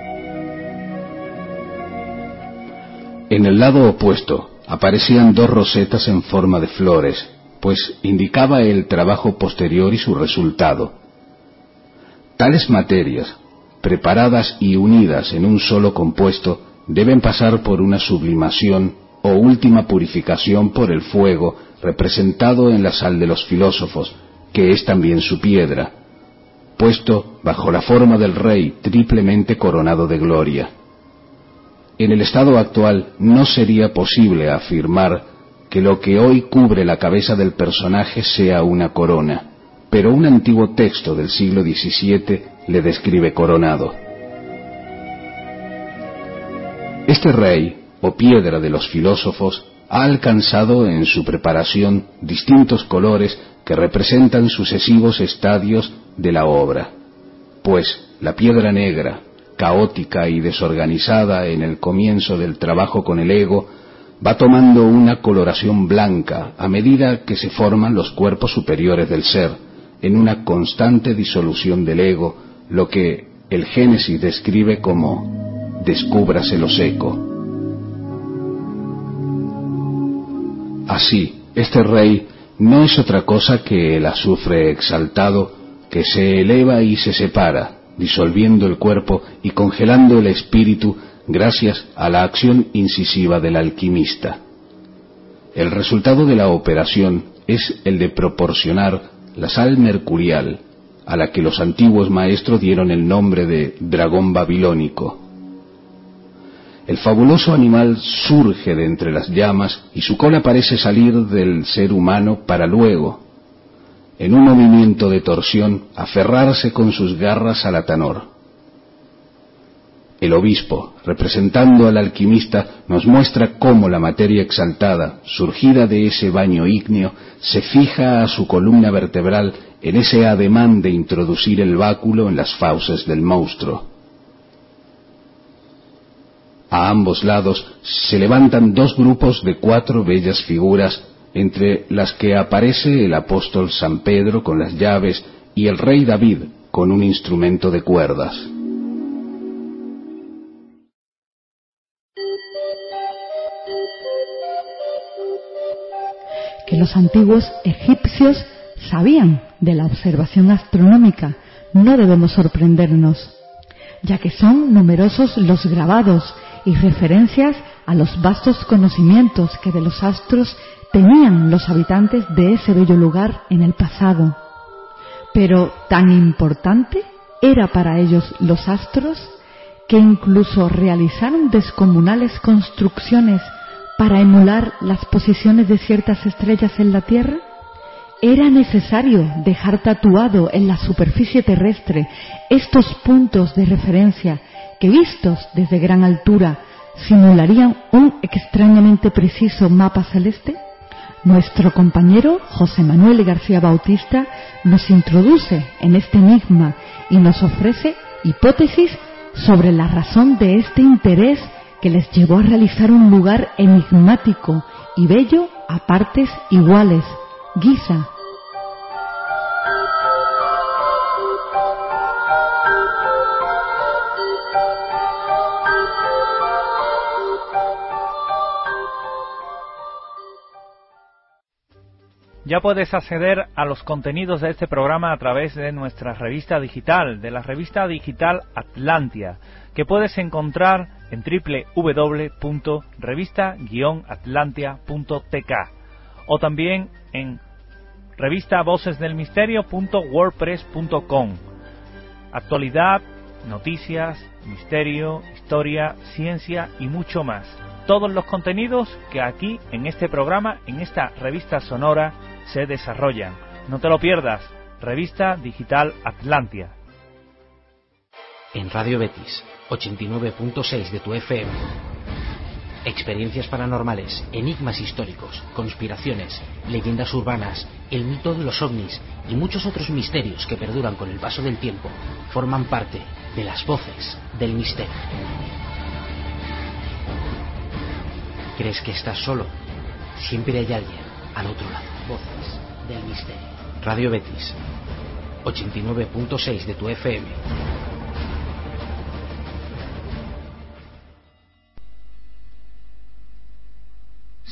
En el lado opuesto aparecían dos rosetas en forma de flores, pues indicaba el trabajo posterior y su resultado. Tales materias, preparadas y unidas en un solo compuesto, deben pasar por una sublimación o última purificación por el fuego, representado en la sal de los filósofos, que es también su piedra, puesto bajo la forma del rey triplemente coronado de gloria. En el estado actual no sería posible afirmar que lo que hoy cubre la cabeza del personaje sea una corona, pero un antiguo texto del siglo XVII le describe coronado. Este rey, o piedra de los filósofos, ha alcanzado en su preparación distintos colores que representan sucesivos estadios de la obra, pues la piedra negra, caótica y desorganizada en el comienzo del trabajo con el ego, va tomando una coloración blanca a medida que se forman los cuerpos superiores del ser, en una constante disolución del ego, lo que el Génesis describe como «descúbrase lo seco». Así, este rey no es otra cosa que el azufre exaltado que se eleva y se separa, disolviendo el cuerpo y congelando el espíritu gracias a la acción incisiva del alquimista. El resultado de la operación es el de proporcionar la sal mercurial, a la que los antiguos maestros dieron el nombre de dragón babilónico. El fabuloso animal surge de entre las llamas y su cola parece salir del ser humano para luego, en un movimiento de torsión, aferrarse con sus garras al atanor. El obispo, representando al alquimista, nos muestra cómo la materia exaltada, surgida de ese baño ígneo, se fija a su columna vertebral en ese ademán de introducir el báculo en las fauces del monstruo. A ambos lados se levantan dos grupos de 4 bellas figuras, entre las que aparece el apóstol San Pedro con las llaves y el rey David con un instrumento de cuerdas. Que los antiguos egipcios sabían de la observación astronómica no debemos sorprendernos, ya que son numerosos los grabados y referencias a los vastos conocimientos que de los astros tenían los habitantes de ese bello lugar en el pasado. Pero tan importante era para ellos los astros que incluso realizaron descomunales construcciones para emular las posiciones de ciertas estrellas en la Tierra. Era necesario dejar tatuado en la superficie terrestre estos puntos de referencia que, vistos desde gran altura, simularían un extrañamente preciso mapa celeste. Nuestro compañero José Manuel García Bautista nos introduce en este enigma y nos ofrece hipótesis sobre la razón de este interés que les llevó a realizar un lugar enigmático y bello a partes iguales, Giza. Ya puedes acceder a los contenidos de este programa a través de nuestra revista digital, de la revista digital Atlantia, que puedes encontrar en www.revista-atlantia.tk o también en revistavocesdelmisterio.wordpress.com. Actualidad, noticias, misterio, historia, ciencia y mucho más. Todos los contenidos que aquí, en este programa, en esta revista sonora, se desarrollan. No te lo pierdas. Revista Digital Atlantia. En Radio Betis, 89.6 de tu FM. Experiencias paranormales, enigmas históricos, conspiraciones, leyendas urbanas, el mito de los ovnis y muchos otros misterios que perduran con el paso del tiempo forman parte de las voces del misterio. ¿Crees que estás solo? Siempre hay alguien al otro lado. Voces del misterio. Radio Betis, 89.6 de tu FM.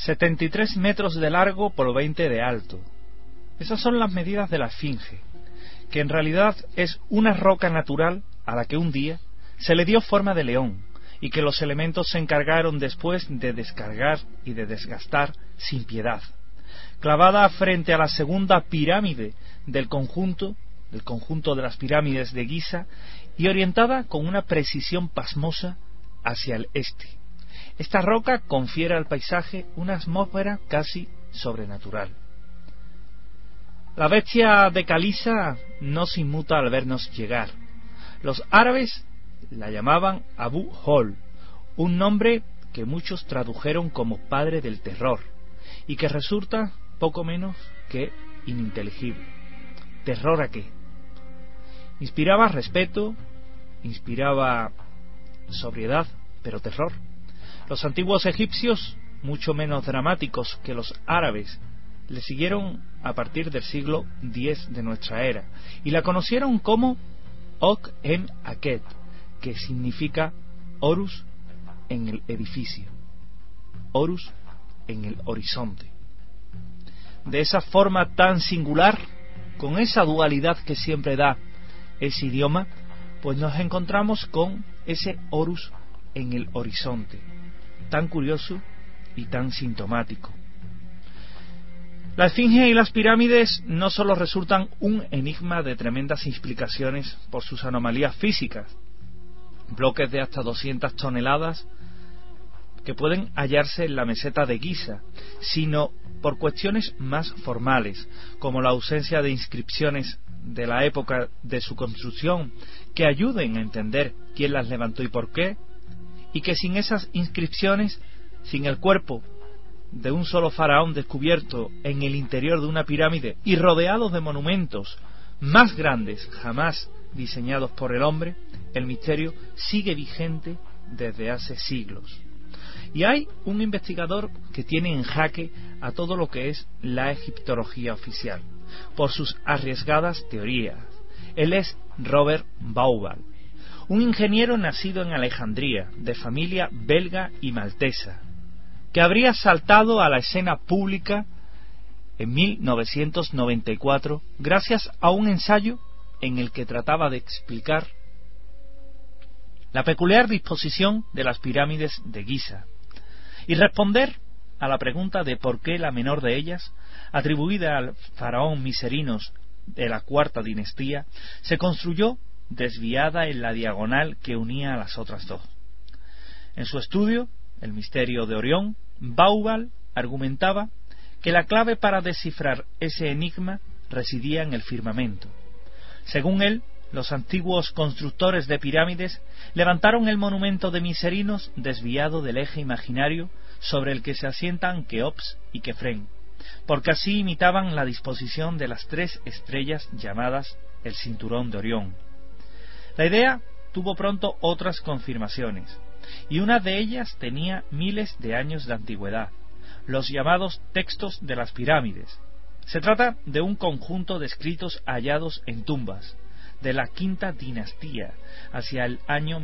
73 metros de largo por 20 de alto. Esas son las medidas de la Esfinge, que en realidad es una roca natural a la que un día se le dio forma de león y que los elementos se encargaron después de descargar y de desgastar sin piedad. Clavada frente a la segunda pirámide del conjunto de las pirámides de Giza, y orientada con una precisión pasmosa hacia el este. Esta roca confiere al paisaje una atmósfera casi sobrenatural. La bestia de caliza no se inmuta al vernos llegar. Los árabes la llamaban Abu Hol, un nombre que muchos tradujeron como padre del terror, y que resulta poco menos que ininteligible. ¿Terror a qué? Inspiraba respeto, inspiraba sobriedad, pero terror. Los antiguos egipcios, mucho menos dramáticos que los árabes, le siguieron a partir del siglo X de nuestra era y la conocieron como Ok-en-Aket, que significa Horus en el edificio, Horus en el horizonte. De esa forma tan singular, con esa dualidad que siempre da ese idioma, pues nos encontramos con ese Horus en el horizonte, tan curioso y tan sintomático. La Esfinge y las pirámides no solo resultan un enigma de tremendas implicaciones por sus anomalías físicas, bloques de hasta 200 toneladas que pueden hallarse en la meseta de Giza, sino por cuestiones más formales, como la ausencia de inscripciones de la época de su construcción que ayuden a entender quién las levantó y por qué, y que sin esas inscripciones, sin el cuerpo de un solo faraón descubierto en el interior de una pirámide y rodeado de monumentos más grandes jamás diseñados por el hombre, el misterio sigue vigente desde hace siglos. Y hay un investigador que tiene en jaque a todo lo que es la egiptología oficial, por sus arriesgadas teorías. Él es Robert Bauval, un ingeniero nacido en Alejandría, de familia belga y maltesa, que habría saltado a la escena pública en 1994 gracias a un ensayo en el que trataba de explicar la peculiar disposición de las pirámides de Giza y responder a la pregunta de por qué la menor de ellas, atribuida al faraón Miserinos de la cuarta dinastía, se construyó desviada en la diagonal que unía a las otras dos. En su estudio, El misterio de Orión, Bauval argumentaba que la clave para descifrar ese enigma residía en el firmamento. Según él, los antiguos constructores de pirámides levantaron el monumento de Miserinos desviado del eje imaginario sobre el que se asientan Keops y Kefren, porque así imitaban la disposición de las tres estrellas llamadas el cinturón de Orión. La idea tuvo pronto otras confirmaciones, y una de ellas tenía miles de años de antigüedad, los llamados textos de las pirámides. Se trata de un conjunto de escritos hallados en tumbas de la quinta dinastía hacia el año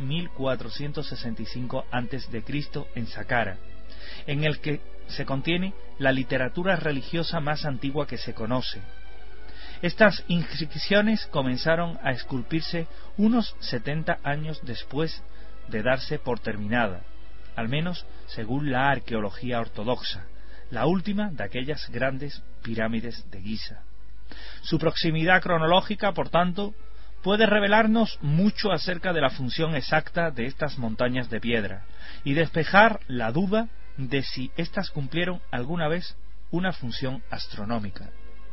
1465 a.C. en Saqqara, en el que se contiene la literatura religiosa más antigua que se conoce. Estas inscripciones comenzaron a esculpirse unos 70 años después de darse por terminada, al menos según la arqueología ortodoxa, la última de aquellas grandes pirámides de Giza. Su proximidad cronológica, por tanto, puede revelarnos mucho acerca de la función exacta de estas montañas de piedra y despejar la duda de si éstas cumplieron alguna vez una función astronómica.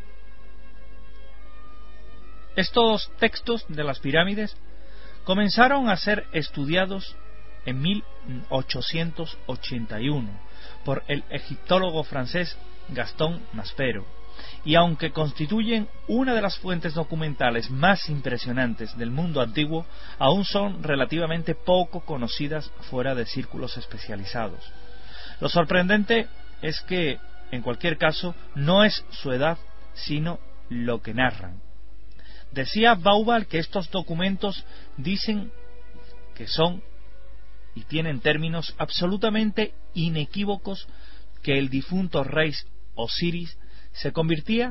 Estos textos de las pirámides comenzaron a ser estudiados en 1881 por el egiptólogo francés Gaston Maspero, y aunque constituyen una de las fuentes documentales más impresionantes del mundo antiguo, aún son relativamente poco conocidas fuera de círculos especializados. Lo sorprendente es que, en cualquier caso, no es su edad, sino lo que narran. Decía Bauval que estos documentos dicen que son y tienen términos absolutamente inequívocos que el difunto rey Osiris se convertiría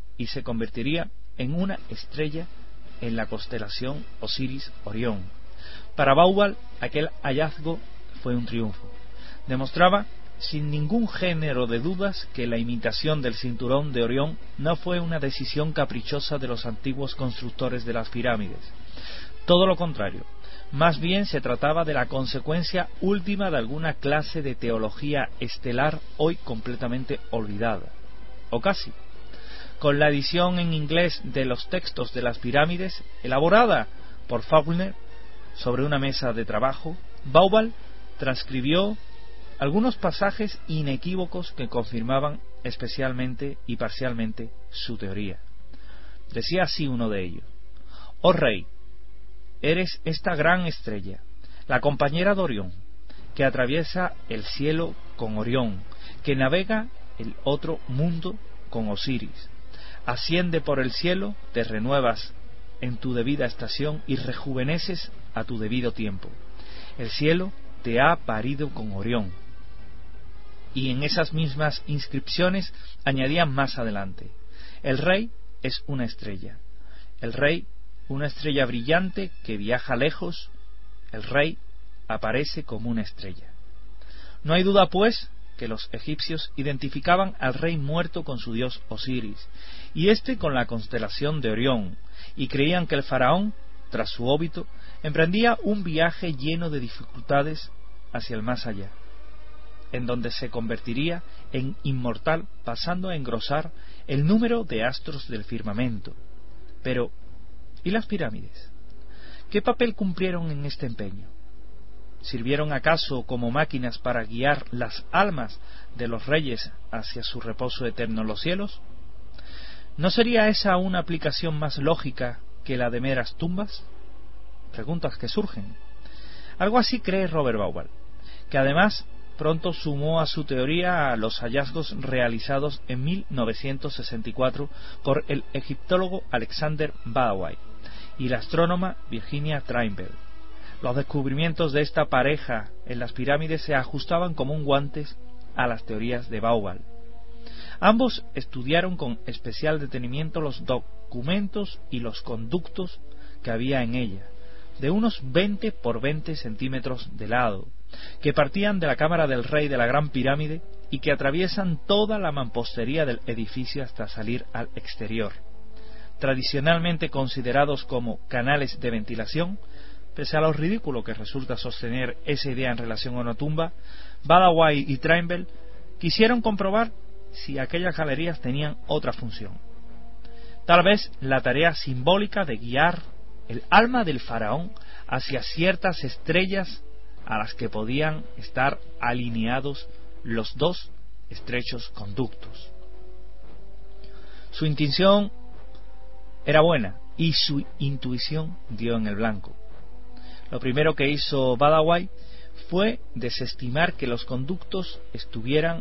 en una estrella en la constelación Osiris-Orión. Para Bauval, aquel hallazgo fue un triunfo. Demostraba sin ningún género de dudas que la imitación del cinturón de Orión no fue una decisión caprichosa de los antiguos constructores de las pirámides. Todo lo contrario, más bien se trataba de la consecuencia última de alguna clase de teología estelar hoy completamente olvidada, o casi. Con la edición en inglés de los textos de las pirámides, elaborada por Faulkner sobre una mesa de trabajo, Bauval transcribió algunos pasajes inequívocos que confirmaban especialmente y parcialmente su teoría. Decía así uno de ellos: «Oh rey, eres esta gran estrella, la compañera de Orión, que atraviesa el cielo con Orión, que navega el otro mundo con Osiris. Asciende por el cielo, te renuevas en tu debida estación y rejuveneces a tu debido tiempo. El cielo te ha parido con Orión». Y en esas mismas inscripciones añadían más adelante: «El rey es una estrella. El rey, una estrella brillante que viaja lejos. El rey aparece como una estrella». No hay duda, pues, que los egipcios identificaban al rey muerto con su dios Osiris, y éste con la constelación de Orión, y creían que el faraón, tras su óbito, emprendía un viaje lleno de dificultades hacia el más allá, en donde se convertiría en inmortal, pasando a engrosar el número de astros del firmamento. Pero, ¿y las pirámides? ¿Qué papel cumplieron en este empeño? ¿Sirvieron acaso como máquinas para guiar las almas de los reyes hacia su reposo eterno en los cielos? ¿No sería esa una aplicación más lógica que la de meras tumbas? Preguntas que surgen. Algo así cree Robert Bauval, que además pronto sumó a su teoría a los hallazgos realizados en 1964 por el egiptólogo Alexander Badawai y la astrónoma Virginia Trimble. Los descubrimientos de esta pareja en las pirámides se ajustaban como un guante a las teorías de Bauval. Ambos estudiaron con especial detenimiento los documentos y los conductos que había en ella, de unos 20 por 20 centímetros de lado, que partían de la cámara del rey de la Gran Pirámide y que atraviesan toda la mampostería del edificio hasta salir al exterior. Tradicionalmente considerados como canales de ventilación, pese a lo ridículo que resulta sostener esa idea en relación a una tumba, Badawai y Trimble quisieron comprobar si aquellas galerías tenían otra función. Tal vez la tarea simbólica de guiar el alma del faraón hacia ciertas estrellas a las que podían estar alineados los dos estrechos conductos. Su intención era buena y su intuición dio en el blanco. Lo primero que hizo Badawai fue desestimar que los conductos estuvieran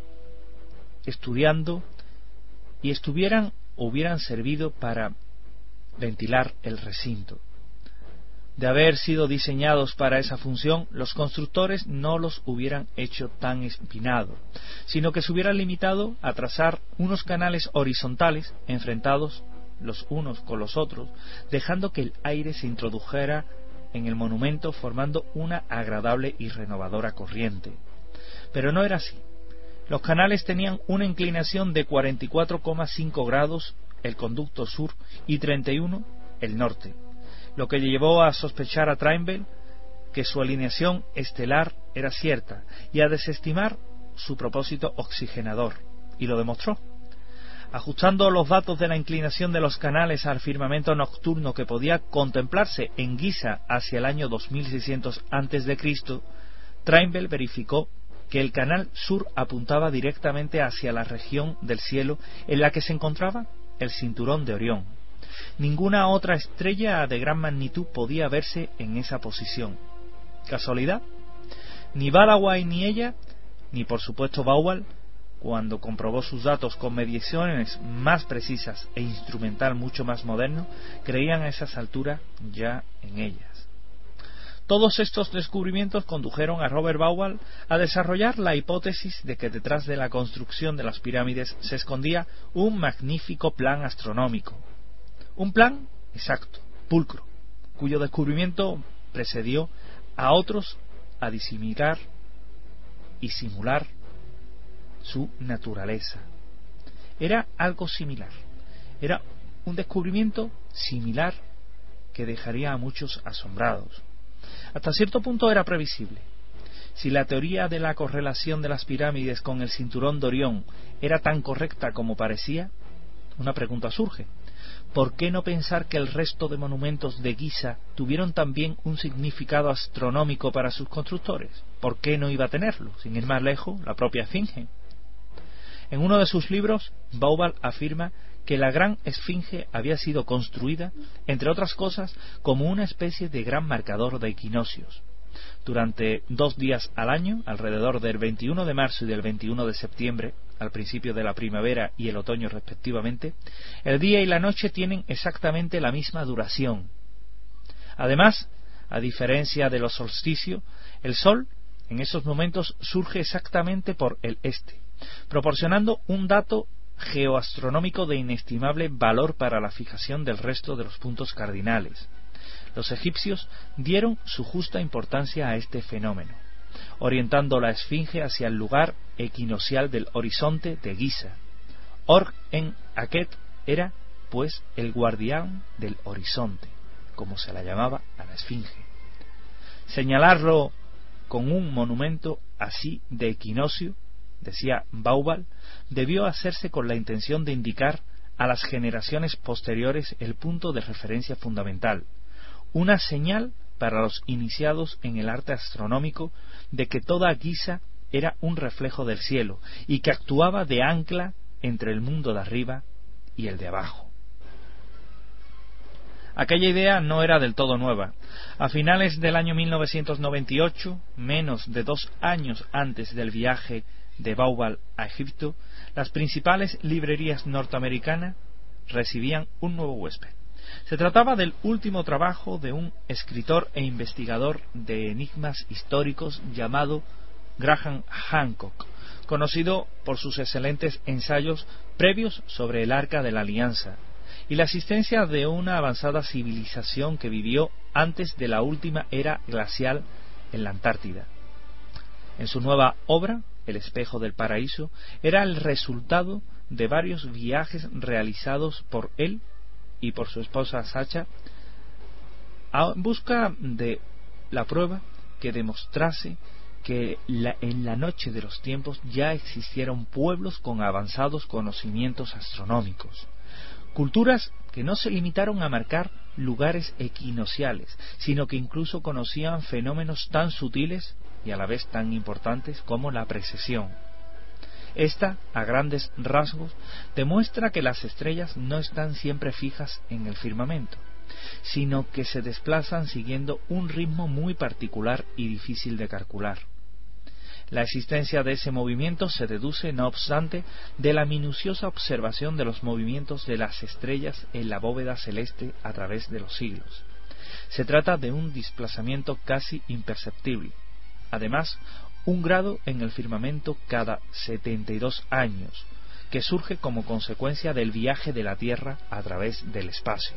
estudiando y hubieran servido para ventilar el recinto. De haber sido diseñados para esa función, los constructores no los hubieran hecho tan empinados, sino que se hubieran limitado a trazar unos canales horizontales enfrentados los unos con los otros, dejando que el aire se introdujera en el monumento formando una agradable y renovadora corriente. Pero no era así. Los canales tenían una inclinación de 44,5 grados el conducto sur y 31 el norte, lo que llevó a sospechar a Trimble que su alineación estelar era cierta y a desestimar su propósito oxigenador, y lo demostró. Ajustando los datos de la inclinación de los canales al firmamento nocturno que podía contemplarse en Giza hacia el año 2600 a.C., Trimble verificó que el canal sur apuntaba directamente hacia la región del cielo en la que se encontraba el cinturón de Orión. Ninguna otra estrella de gran magnitud podía verse en esa posición. ¿Casualidad? Ni Badawai ni ella, ni por supuesto Bauval, cuando comprobó sus datos con mediciones más precisas e instrumental mucho más moderno, creían a esas alturas ya en ellas. Todos estos descubrimientos condujeron a Robert Bauval a desarrollar la hipótesis de que detrás de la construcción de las pirámides se escondía un magnífico plan astronómico. Un plan exacto, pulcro, cuyo descubrimiento precedió a otros a disimilar y simular su naturaleza. Era algo similar, era un descubrimiento similar que dejaría a muchos asombrados. Hasta cierto punto era previsible. Si la teoría de la correlación de las pirámides con el cinturón de Orión era tan correcta como parecía, una pregunta surge. ¿Por qué no pensar que el resto de monumentos de Giza tuvieron también un significado astronómico para sus constructores? ¿Por qué no iba a tenerlo? Sin ir más lejos, la propia Esfinge. En uno de sus libros, Bauval afirma que la gran esfinge había sido construida, entre otras cosas, como una especie de gran marcador de equinoccios. Durante 2 días al año, alrededor del 21 de marzo y del 21 de septiembre, al principio de la primavera y el otoño respectivamente, el día y la noche tienen exactamente la misma duración. Además, a diferencia de los solsticios, el Sol en esos momentos surge exactamente por el este, proporcionando un dato geoastronómico de inestimable valor para la fijación del resto de los puntos cardinales. Los egipcios dieron su justa importancia a este fenómeno, orientando la esfinge hacia el lugar equinoccial del horizonte de Giza. Or-en-Akhet era, pues, el guardián del horizonte, como se la llamaba a la esfinge. Señalarlo con un monumento así de equinoccio, decía Bauval, debió hacerse con la intención de indicar a las generaciones posteriores el punto de referencia fundamental, una señal para los iniciados en el arte astronómico de que toda Giza era un reflejo del cielo y que actuaba de ancla entre el mundo de arriba y el de abajo. Aquella idea no era del todo nueva. A finales del año 1998, menos de 2 años antes del viaje de Bauval a Egipto, las principales librerías norteamericanas recibían un nuevo huésped. Se trataba del último trabajo de un escritor e investigador de enigmas históricos llamado Graham Hancock, conocido por sus excelentes ensayos previos sobre el Arca de la Alianza y la existencia de una avanzada civilización que vivió antes de la última era glacial en la Antártida. En su nueva obra, El espejo del paraíso, era el resultado de varios viajes realizados por él y por su esposa Sacha en busca de la prueba que demostrase que en la noche de los tiempos ya existieron pueblos con avanzados conocimientos astronómicos, culturas que no se limitaron a marcar lugares equinocciales, sino que incluso conocían fenómenos tan sutiles y a la vez tan importantes como la precesión. Esta, a grandes rasgos, demuestra que las estrellas no están siempre fijas en el firmamento, sino que se desplazan siguiendo un ritmo muy particular y difícil de calcular. La existencia de ese movimiento se deduce, no obstante, de la minuciosa observación de los movimientos de las estrellas en la bóveda celeste a través de los siglos. Se trata de un desplazamiento casi imperceptible. Además, un grado en el firmamento cada 72 años, que surge como consecuencia del viaje de la Tierra a través del espacio.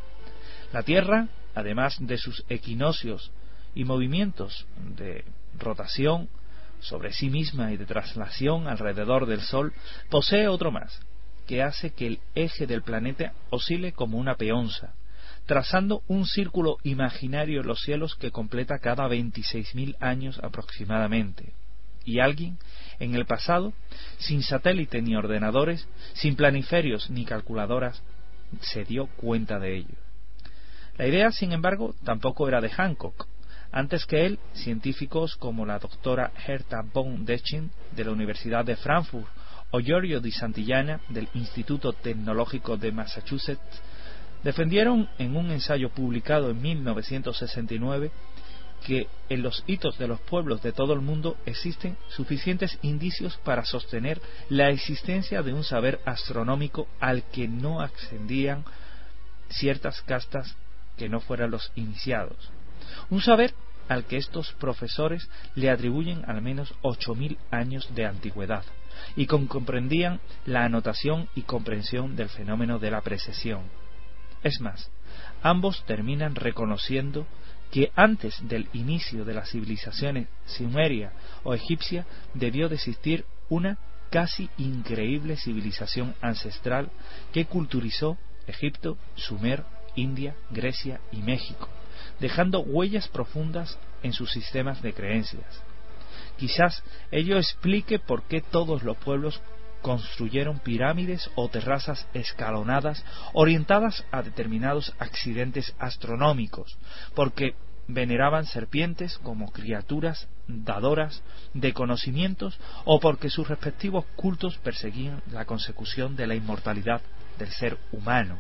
La Tierra, además de sus equinoccios y movimientos de rotación sobre sí misma y de traslación alrededor del Sol, posee otro más, que hace que el eje del planeta oscile como una peonza, trazando un círculo imaginario en los cielos que completa cada 26.000 años aproximadamente. Y alguien, en el pasado, sin satélite ni ordenadores, sin planiferios ni calculadoras, se dio cuenta de ello. La idea, sin embargo, tampoco era de Hancock. Antes que él, científicos como la doctora Hertha von Deching de la Universidad de Frankfurt o Giorgio di Santillana del Instituto Tecnológico de Massachusetts defendieron en un ensayo publicado en 1969 que en los hitos de los pueblos de todo el mundo existen suficientes indicios para sostener la existencia de un saber astronómico al que no accedían ciertas castas que no fueran los iniciados. Un saber al que estos profesores le atribuyen al menos 8.000 años de antigüedad, y comprendían la anotación y comprensión del fenómeno de la precesión. Es más, ambos terminan reconociendo que antes del inicio de las civilizaciones sumeria o egipcia debió de existir una casi increíble civilización ancestral que culturizó Egipto, Sumer, India, Grecia y México, dejando huellas profundas en sus sistemas de creencias. Quizás ello explique por qué todos los pueblos construyeron pirámides o terrazas escalonadas orientadas a determinados accidentes astronómicos, porque veneraban serpientes como criaturas dadoras de conocimientos o porque sus respectivos cultos perseguían la consecución de la inmortalidad del ser humano.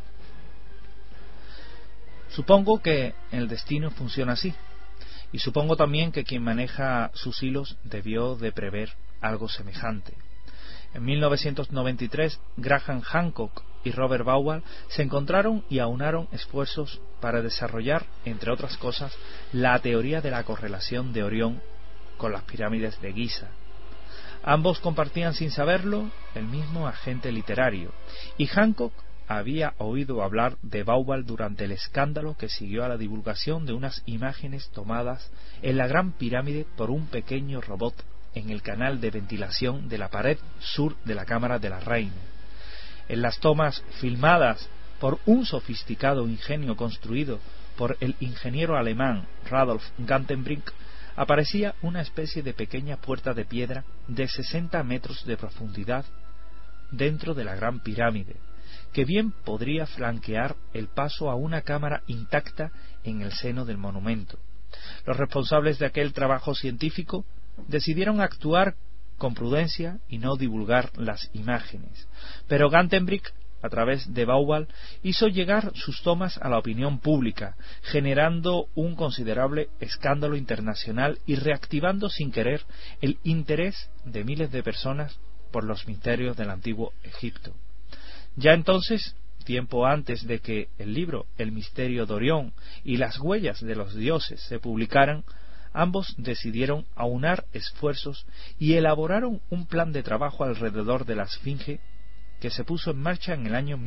Supongo que el destino funciona así, y supongo también que quien maneja sus hilos debió de prever algo semejante. En 1993, Graham Hancock y Robert Bauval se encontraron y aunaron esfuerzos para desarrollar, entre otras cosas, la teoría de la correlación de Orión con las pirámides de Giza. Ambos compartían sin saberlo el mismo agente literario, y Hancock había oído hablar de Bauval durante el escándalo que siguió a la divulgación de unas imágenes tomadas en la Gran Pirámide por un pequeño robot en el canal de ventilación de la pared sur de la Cámara de la Reina. En las tomas filmadas por un sofisticado ingenio construido por el ingeniero alemán Rudolf Gantenbrink, aparecía una especie de pequeña puerta de piedra de 60 metros de profundidad dentro de la Gran Pirámide, que bien podría flanquear el paso a una cámara intacta en el seno del monumento. Los responsables de aquel trabajo científico decidieron actuar con prudencia y no divulgar las imágenes, pero Gantenbrink, a través de Bauval, hizo llegar sus tomas a la opinión pública, generando un considerable escándalo internacional y reactivando sin querer el interés de miles de personas por los misterios del antiguo Egipto. Ya entonces, tiempo antes de que el libro El misterio de Orión y las huellas de los dioses se publicaran, ambos decidieron aunar esfuerzos y elaboraron un plan de trabajo alrededor de la Esfinge que se puso en marcha en el año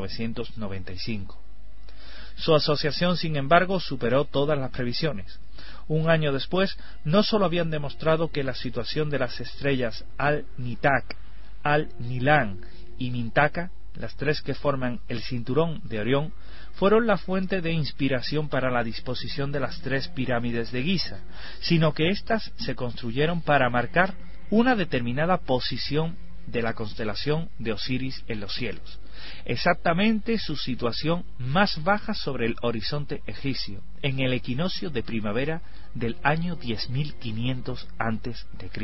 1995. Su asociación, sin embargo, superó todas las previsiones. Un año después, no solo habían demostrado que la situación de las estrellas Al-Nitak, Al-Nilan y Mintaka, las tres que forman el cinturón de Orión, fueron la fuente de inspiración para la disposición de las tres pirámides de Giza, sino que éstas se construyeron para marcar una determinada posición de la constelación de Osiris en los cielos, exactamente su situación más baja sobre el horizonte egipcio, en el equinoccio de primavera del año 10.500 a.C.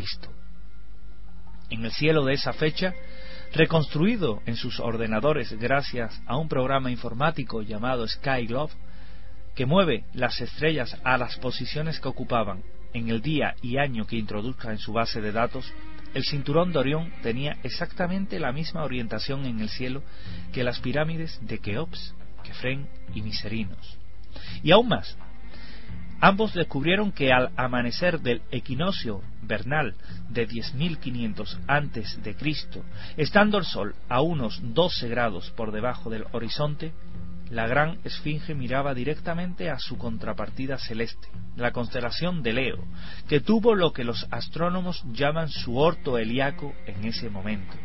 En el cielo de esa fecha, reconstruido en sus ordenadores gracias a un programa informático llamado Skyglobe, que mueve las estrellas a las posiciones que ocupaban en el día y año que introduzca en su base de datos, el cinturón de Orión tenía exactamente la misma orientación en el cielo que las pirámides de Keops, Kefren y Miserinos. Y aún más, ambos descubrieron que al amanecer del equinoccio vernal de 10.500 a.C., estando el Sol a unos 12 grados por debajo del horizonte, la gran Esfinge miraba directamente a su contrapartida celeste, la constelación de Leo, que tuvo lo que los astrónomos llaman su orto helíaco en ese momento.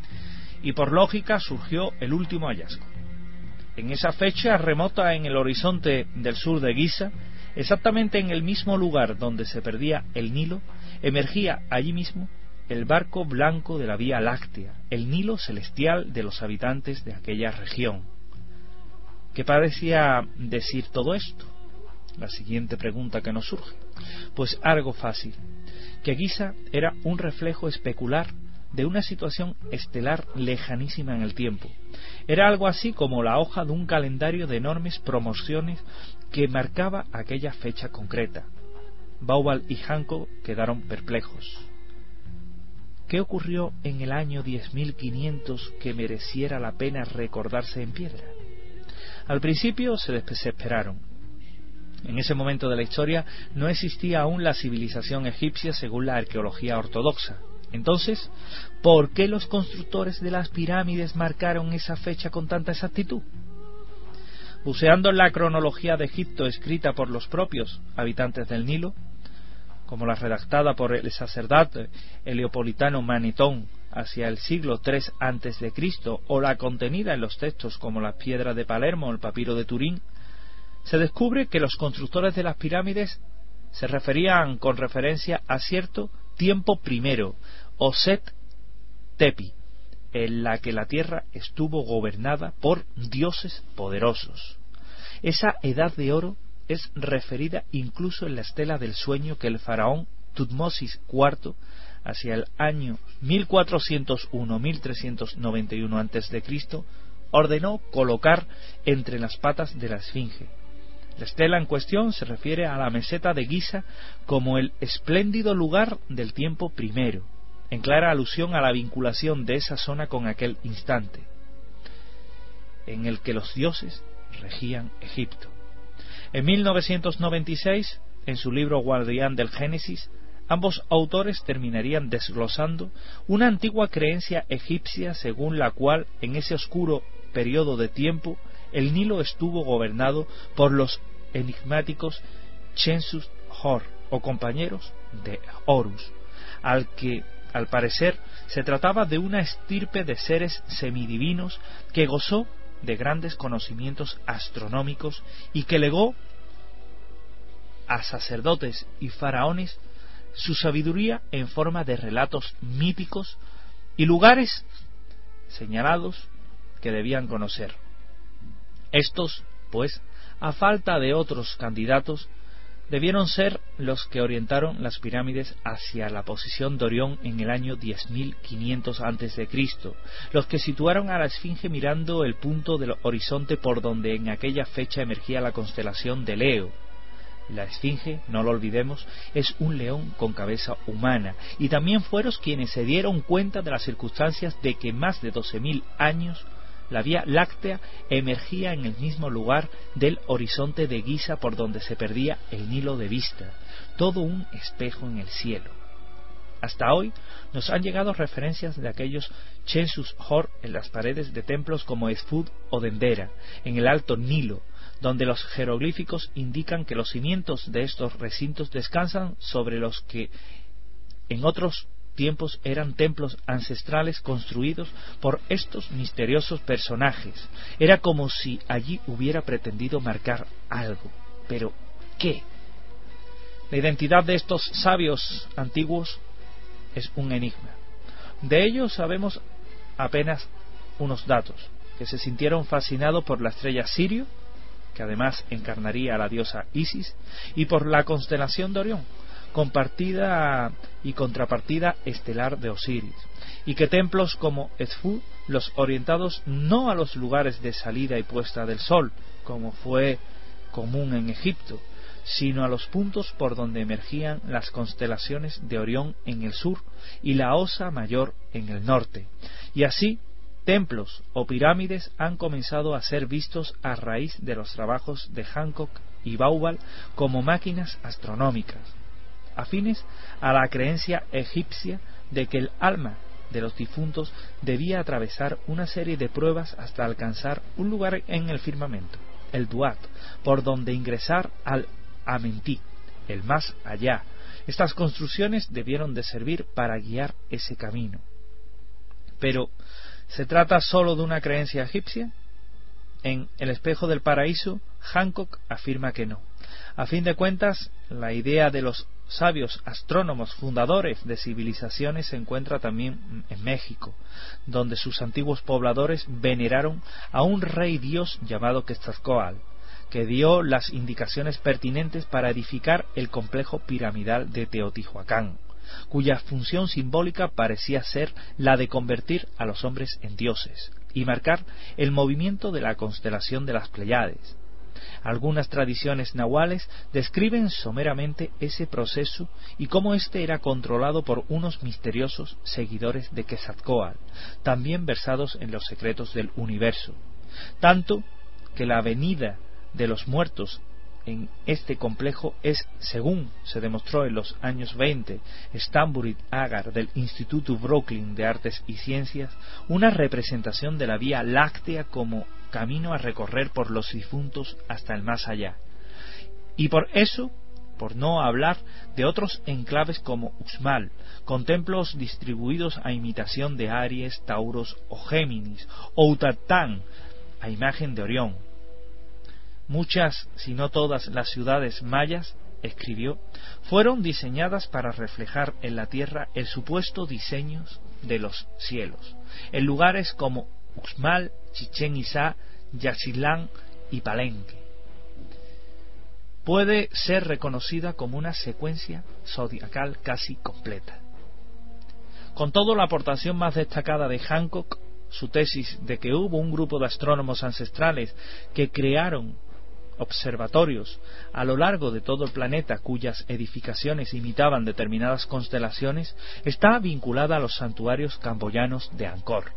Y por lógica surgió el último hallazgo. En esa fecha remota en el horizonte del sur de Giza, exactamente en el mismo lugar donde se perdía el Nilo, emergía allí mismo el barco blanco de la Vía Láctea, el Nilo celestial de los habitantes de aquella región. ¿Qué parecía decir todo esto? La siguiente pregunta que nos surge. Pues algo fácil, que Giza era un reflejo especular de una situación estelar lejanísima en el tiempo. Era algo así como la hoja de un calendario de enormes promociones que marcaba aquella fecha concreta. Bauval y Hancock quedaron perplejos. ¿Qué ocurrió en el año 10.500 que mereciera la pena recordarse en piedra? Al principio se desesperaron. En ese momento de la historia no existía aún la civilización egipcia según la arqueología ortodoxa. Entonces, ¿por qué los constructores de las pirámides marcaron esa fecha con tanta exactitud? Buceando en la cronología de Egipto escrita por los propios habitantes del Nilo, como la redactada por el sacerdote heliopolitano Manetón hacia el siglo III a.C., o la contenida en los textos como las piedras de Palermo o el papiro de Turín, se descubre que los constructores de las pirámides se referían con referencia a cierto tiempo primero, o Set Tepi, en la que la tierra estuvo gobernada por dioses poderosos. Esa edad de oro es referida incluso en la estela del sueño que el faraón Tutmosis IV, hacia el año 1401-1391 a.C., ordenó colocar entre las patas de la esfinge. La estela en cuestión se refiere a la meseta de Giza como el espléndido lugar del tiempo primero, en clara alusión a la vinculación de esa zona con aquel instante, en el que los dioses regían Egipto. En 1996, en su libro Guardián del Génesis, ambos autores terminarían desglosando una antigua creencia egipcia según la cual en ese oscuro periodo de tiempo el Nilo estuvo gobernado por los enigmáticos Chensus-Hor, o compañeros de Horus, al que al parecer se trataba de una estirpe de seres semidivinos que gozó de grandes conocimientos astronómicos y que legó a sacerdotes y faraones su sabiduría en forma de relatos míticos y lugares señalados que debían conocer. Estos, pues, a falta de otros candidatos, debieron ser los que orientaron las pirámides hacia la posición de Orión en el año 10.500 a.C., los que situaron a la esfinge mirando el punto del horizonte por donde en aquella fecha emergía la constelación de Leo. La esfinge, no lo olvidemos, es un león con cabeza humana, y también fueron quienes se dieron cuenta de las circunstancias de que más de 12.000 años la Vía Láctea emergía en el mismo lugar del horizonte de Giza por donde se perdía el Nilo de vista, todo un espejo en el cielo. Hasta hoy nos han llegado referencias de aquellos Chensus-Hor en las paredes de templos como Edfu o Dendera, en el Alto Nilo, donde los jeroglíficos indican que los cimientos de estos recintos descansan sobre los que en otros tiempos eran templos ancestrales construidos por estos misteriosos personajes. Era como si allí hubiera pretendido marcar algo. ¿Pero qué? La identidad de estos sabios antiguos es un enigma. De ellos sabemos apenas unos datos, que se sintieron fascinados por la estrella Sirio, que además encarnaría a la diosa Isis, y por la constelación de Orión, compartida y contrapartida estelar de Osiris, y que templos como Edfu, los orientados no a los lugares de salida y puesta del sol, como fue común en Egipto, sino a los puntos por donde emergían las constelaciones de Orión en el sur y la Osa Mayor en el norte, y así templos o pirámides han comenzado a ser vistos a raíz de los trabajos de Hancock y Bauval como máquinas astronómicas, afines a la creencia egipcia de que el alma de los difuntos debía atravesar una serie de pruebas hasta alcanzar un lugar en el firmamento, el Duat, por donde ingresar al Amenti, el más allá. Estas construcciones debieron de servir para guiar ese camino. Pero, ¿se trata solo de una creencia egipcia? En El espejo del paraíso, Hancock afirma que no. A fin de cuentas, la idea de los sabios astrónomos fundadores de civilizaciones se encuentra también en México, donde sus antiguos pobladores veneraron a un rey dios llamado Quetzalcóatl, que dio las indicaciones pertinentes para edificar el complejo piramidal de Teotihuacán, cuya función simbólica parecía ser la de convertir a los hombres en dioses y marcar el movimiento de la constelación de las Pléyades. Algunas tradiciones nahuales describen someramente ese proceso y cómo éste era controlado por unos misteriosos seguidores de Quetzalcóatl, también versados en los secretos del universo, tanto que la venida de los muertos en este complejo es, según se demostró en los años 20, Stanbury Agar del Instituto Brooklyn de Artes y Ciencias, una representación de la Vía Láctea como camino a recorrer por los difuntos hasta el más allá. Y por eso, por no hablar de otros enclaves como Uxmal, con templos distribuidos a imitación de Aries, Tauros o Géminis, o Utatán, a imagen de Orión. Muchas, si no todas, las ciudades mayas, escribió, fueron diseñadas para reflejar en la tierra el supuesto diseño de los cielos, en lugares como Uxmal, Chichén Itzá, Yaxchilán y Palenque. Puede ser reconocida como una secuencia zodiacal casi completa. Con todo, la aportación más destacada de Hancock, su tesis de que hubo un grupo de astrónomos ancestrales que crearon observatorios a lo largo de todo el planeta cuyas edificaciones imitaban determinadas constelaciones, está vinculada a los santuarios camboyanos de Angkor.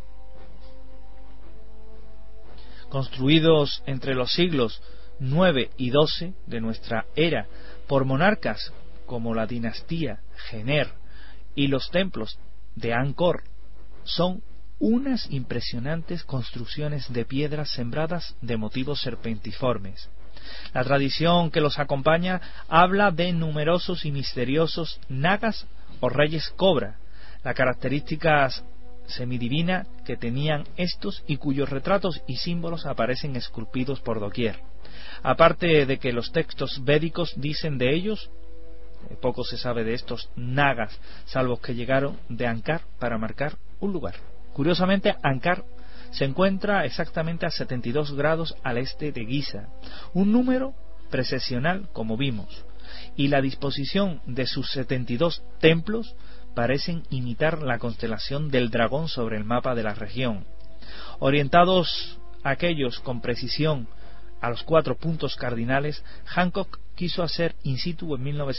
Construidos entre los siglos 9 y 12 de nuestra era por monarcas como la dinastía Gener, y los templos de Angkor son unas impresionantes construcciones de piedras sembradas de motivos serpentiformes. La tradición que los acompaña habla de numerosos y misteriosos nagas o reyes cobra, la característica semidivina que tenían estos y cuyos retratos y símbolos aparecen esculpidos por doquier. Aparte de que los textos védicos dicen de ellos, poco se sabe de estos nagas, salvo que llegaron de Angkor para marcar un lugar. Curiosamente, Angkor se encuentra exactamente a 72 grados al este de Giza, un número precesional como vimos, y la disposición de sus 72 templos parecen imitar la constelación del dragón sobre el mapa de la región. Orientados aquellos con precisión a los 4 puntos cardinales, Hancock quiso hacer in situ en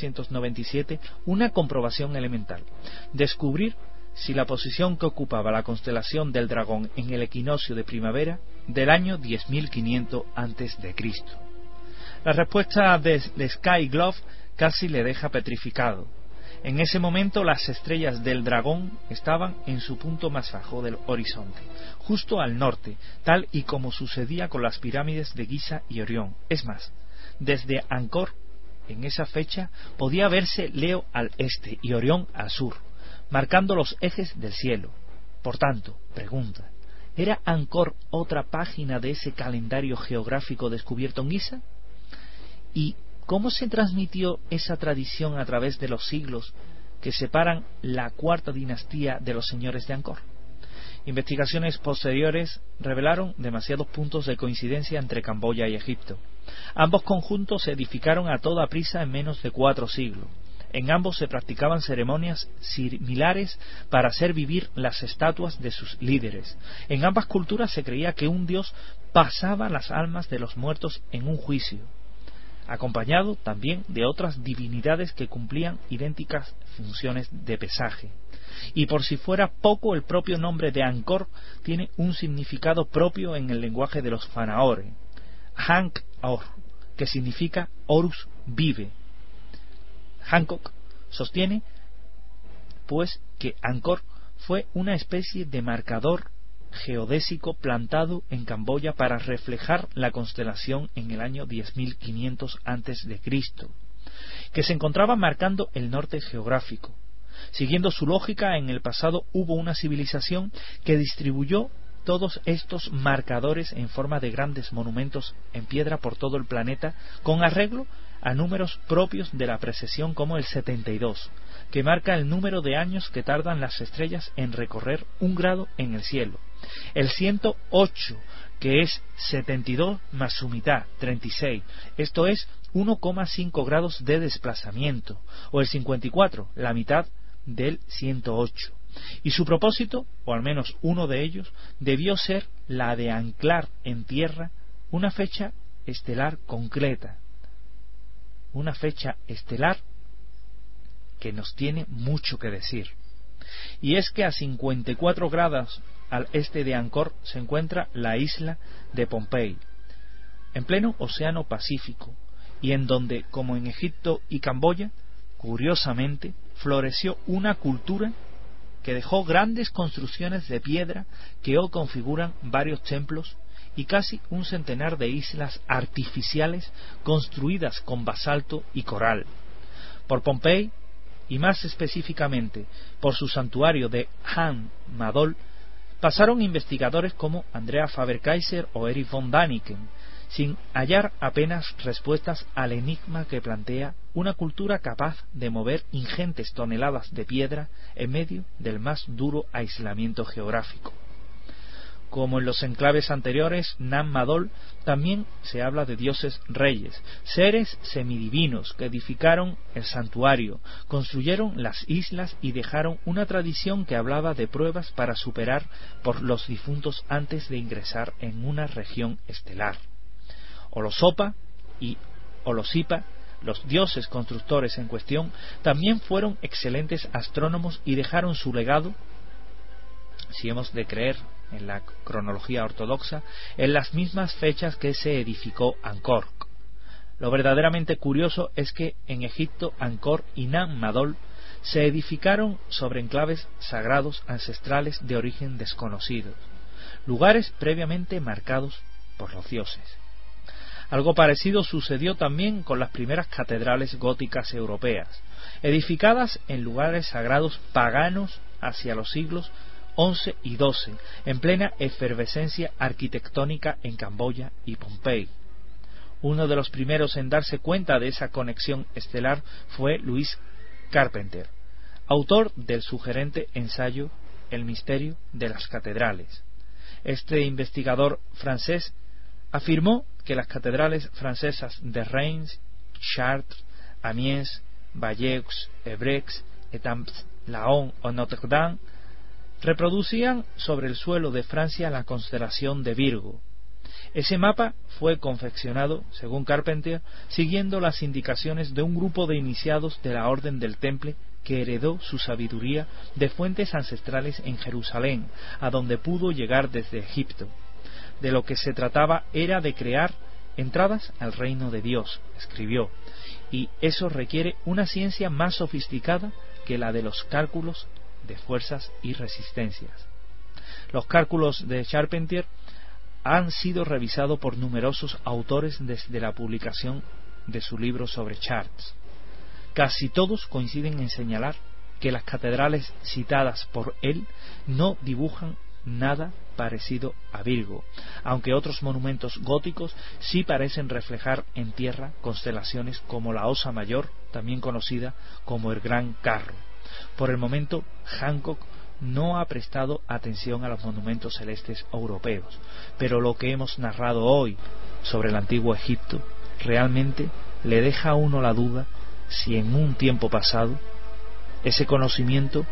1997 una comprobación elemental: descubrir si la posición que ocupaba la constelación del dragón en el equinoccio de primavera del año 10.500 a.C. La respuesta de Sky Glove casi le deja petrificado. En ese momento las estrellas del dragón estaban en su punto más bajo del horizonte, justo al norte, tal y como sucedía con las pirámides de Giza y Orión. Es más, desde Angkor, en esa fecha, podía verse Leo al este y Orión al sur, marcando los ejes del cielo. Por tanto, pregunta, ¿era Angkor otra página de ese calendario geográfico descubierto en Giza? ¿Y cómo se transmitió esa tradición a través de los siglos que separan la cuarta dinastía de los señores de Angkor? Investigaciones posteriores revelaron demasiados puntos de coincidencia entre Camboya y Egipto. Ambos conjuntos se edificaron a toda prisa en menos de 4 siglos. En ambos se practicaban ceremonias similares para hacer vivir las estatuas de sus líderes. En ambas culturas se creía que un dios pasaba las almas de los muertos en un juicio, acompañado también de otras divinidades que cumplían idénticas funciones de pesaje. Y por si fuera poco, el propio nombre de Angkor tiene un significado propio en el lenguaje de los faraones: Hank-Or, que significa Horus vive. Hancock sostiene, pues, que Angkor fue una especie de marcador geodésico plantado en Camboya para reflejar la constelación en el año 10.500 a.C., que se encontraba marcando el norte geográfico. Siguiendo su lógica, en el pasado hubo una civilización que distribuyó todos estos marcadores en forma de grandes monumentos en piedra por todo el planeta, con arreglo a números propios de la precesión, como el 72, que marca el número de años que tardan las estrellas en recorrer 1 grado en el cielo; el 108, que es 72 más su mitad, 36, esto es 1,5 grados de desplazamiento; o el 54, la mitad del 108. Y su propósito, o al menos uno de ellos, debió ser la de anclar en tierra una fecha estelar concreta, una fecha estelar que nos tiene mucho que decir. Y es que a 54 grados al este de Angkor se encuentra la isla de Pohnpei, en pleno Océano Pacífico, y en donde, como en Egipto y Camboya, curiosamente, floreció una cultura que dejó grandes construcciones de piedra que hoy configuran varios templos y casi un centenar de islas artificiales construidas con basalto y coral. Por Pompey, y más específicamente por su santuario de Han Madol, pasaron investigadores como Andrea Faber-Kaiser o Erich von Däniken, sin hallar apenas respuestas al enigma que plantea una cultura capaz de mover ingentes toneladas de piedra en medio del más duro aislamiento geográfico. Como en los enclaves anteriores, Nan Madol, también se habla de dioses reyes, seres semidivinos que edificaron el santuario, construyeron las islas y dejaron una tradición que hablaba de pruebas para superar por los difuntos antes de ingresar en una región estelar. Olosopa y Olosipa, los dioses constructores en cuestión, también fueron excelentes astrónomos y dejaron su legado, si hemos de creer en la cronología ortodoxa, en las mismas fechas que se edificó Angkor. Lo verdaderamente curioso es que en Egipto Angkor y Nan Madol se edificaron sobre enclaves sagrados ancestrales de origen desconocido, lugares previamente marcados por los dioses. Algo parecido sucedió también con las primeras catedrales góticas europeas, edificadas en lugares sagrados paganos hacia los siglos XI y XII, en plena efervescencia arquitectónica en Camboya y Pompey. Uno de los primeros en darse cuenta de esa conexión estelar fue Louis Carpentier, autor del sugerente ensayo El misterio de las catedrales. Este investigador francés afirmó que las catedrales francesas de Reims, Chartres, Amiens, Bayeux, Évreux, Étampes, Laon o Notre-Dame reproducían sobre el suelo de Francia la constelación de Virgo. Ese mapa fue confeccionado, según Carpentier, siguiendo las indicaciones de un grupo de iniciados de la Orden del Temple que heredó su sabiduría de fuentes ancestrales en Jerusalén, a donde pudo llegar desde Egipto. De lo que se trataba era de crear entradas al reino de Dios, escribió, y eso requiere una ciencia más sofisticada que la de los cálculos de fuerzas y resistencias. Los cálculos de Charpentier han sido revisados por numerosos autores desde la publicación de su libro sobre Chartres. Casi todos coinciden en señalar que las catedrales citadas por él no dibujan nada parecido a Virgo, aunque otros monumentos góticos sí parecen reflejar en tierra constelaciones como la Osa Mayor, también conocida como el Gran Carro. Por el momento, Hancock no ha prestado atención a los monumentos celestes europeos, pero lo que hemos narrado hoy sobre el antiguo Egipto realmente le deja a uno la duda si en un tiempo pasado ese conocimiento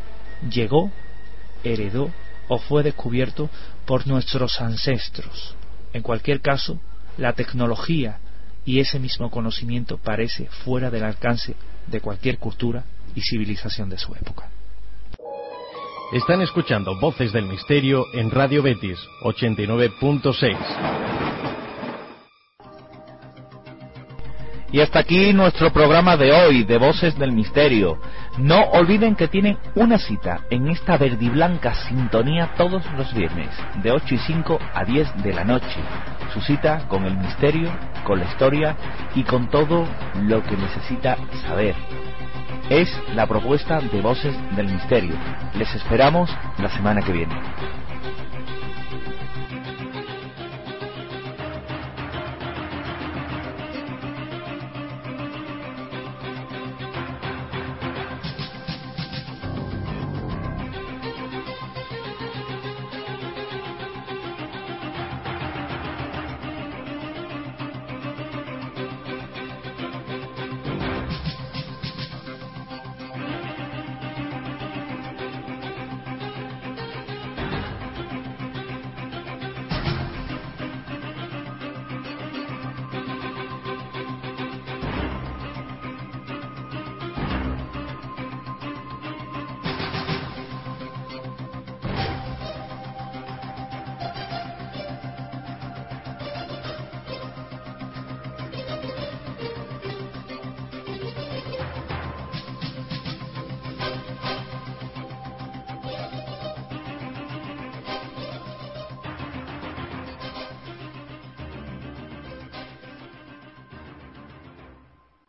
llegó, heredó o fue descubierto por nuestros ancestros. En cualquier caso, la tecnología y ese mismo conocimiento parece fuera del alcance de cualquier cultura y civilización de su época. Están escuchando Voces del Misterio en Radio Betis 89.6. Y hasta aquí nuestro programa de hoy de Voces del Misterio. No olviden que tienen una cita en esta verdiblanca sintonía todos los viernes, de 8 y 5 a 10 de la noche. Su cita con el misterio, con la historia y con todo lo que necesita saber. Es la propuesta de Voces del Misterio. Les esperamos la semana que viene.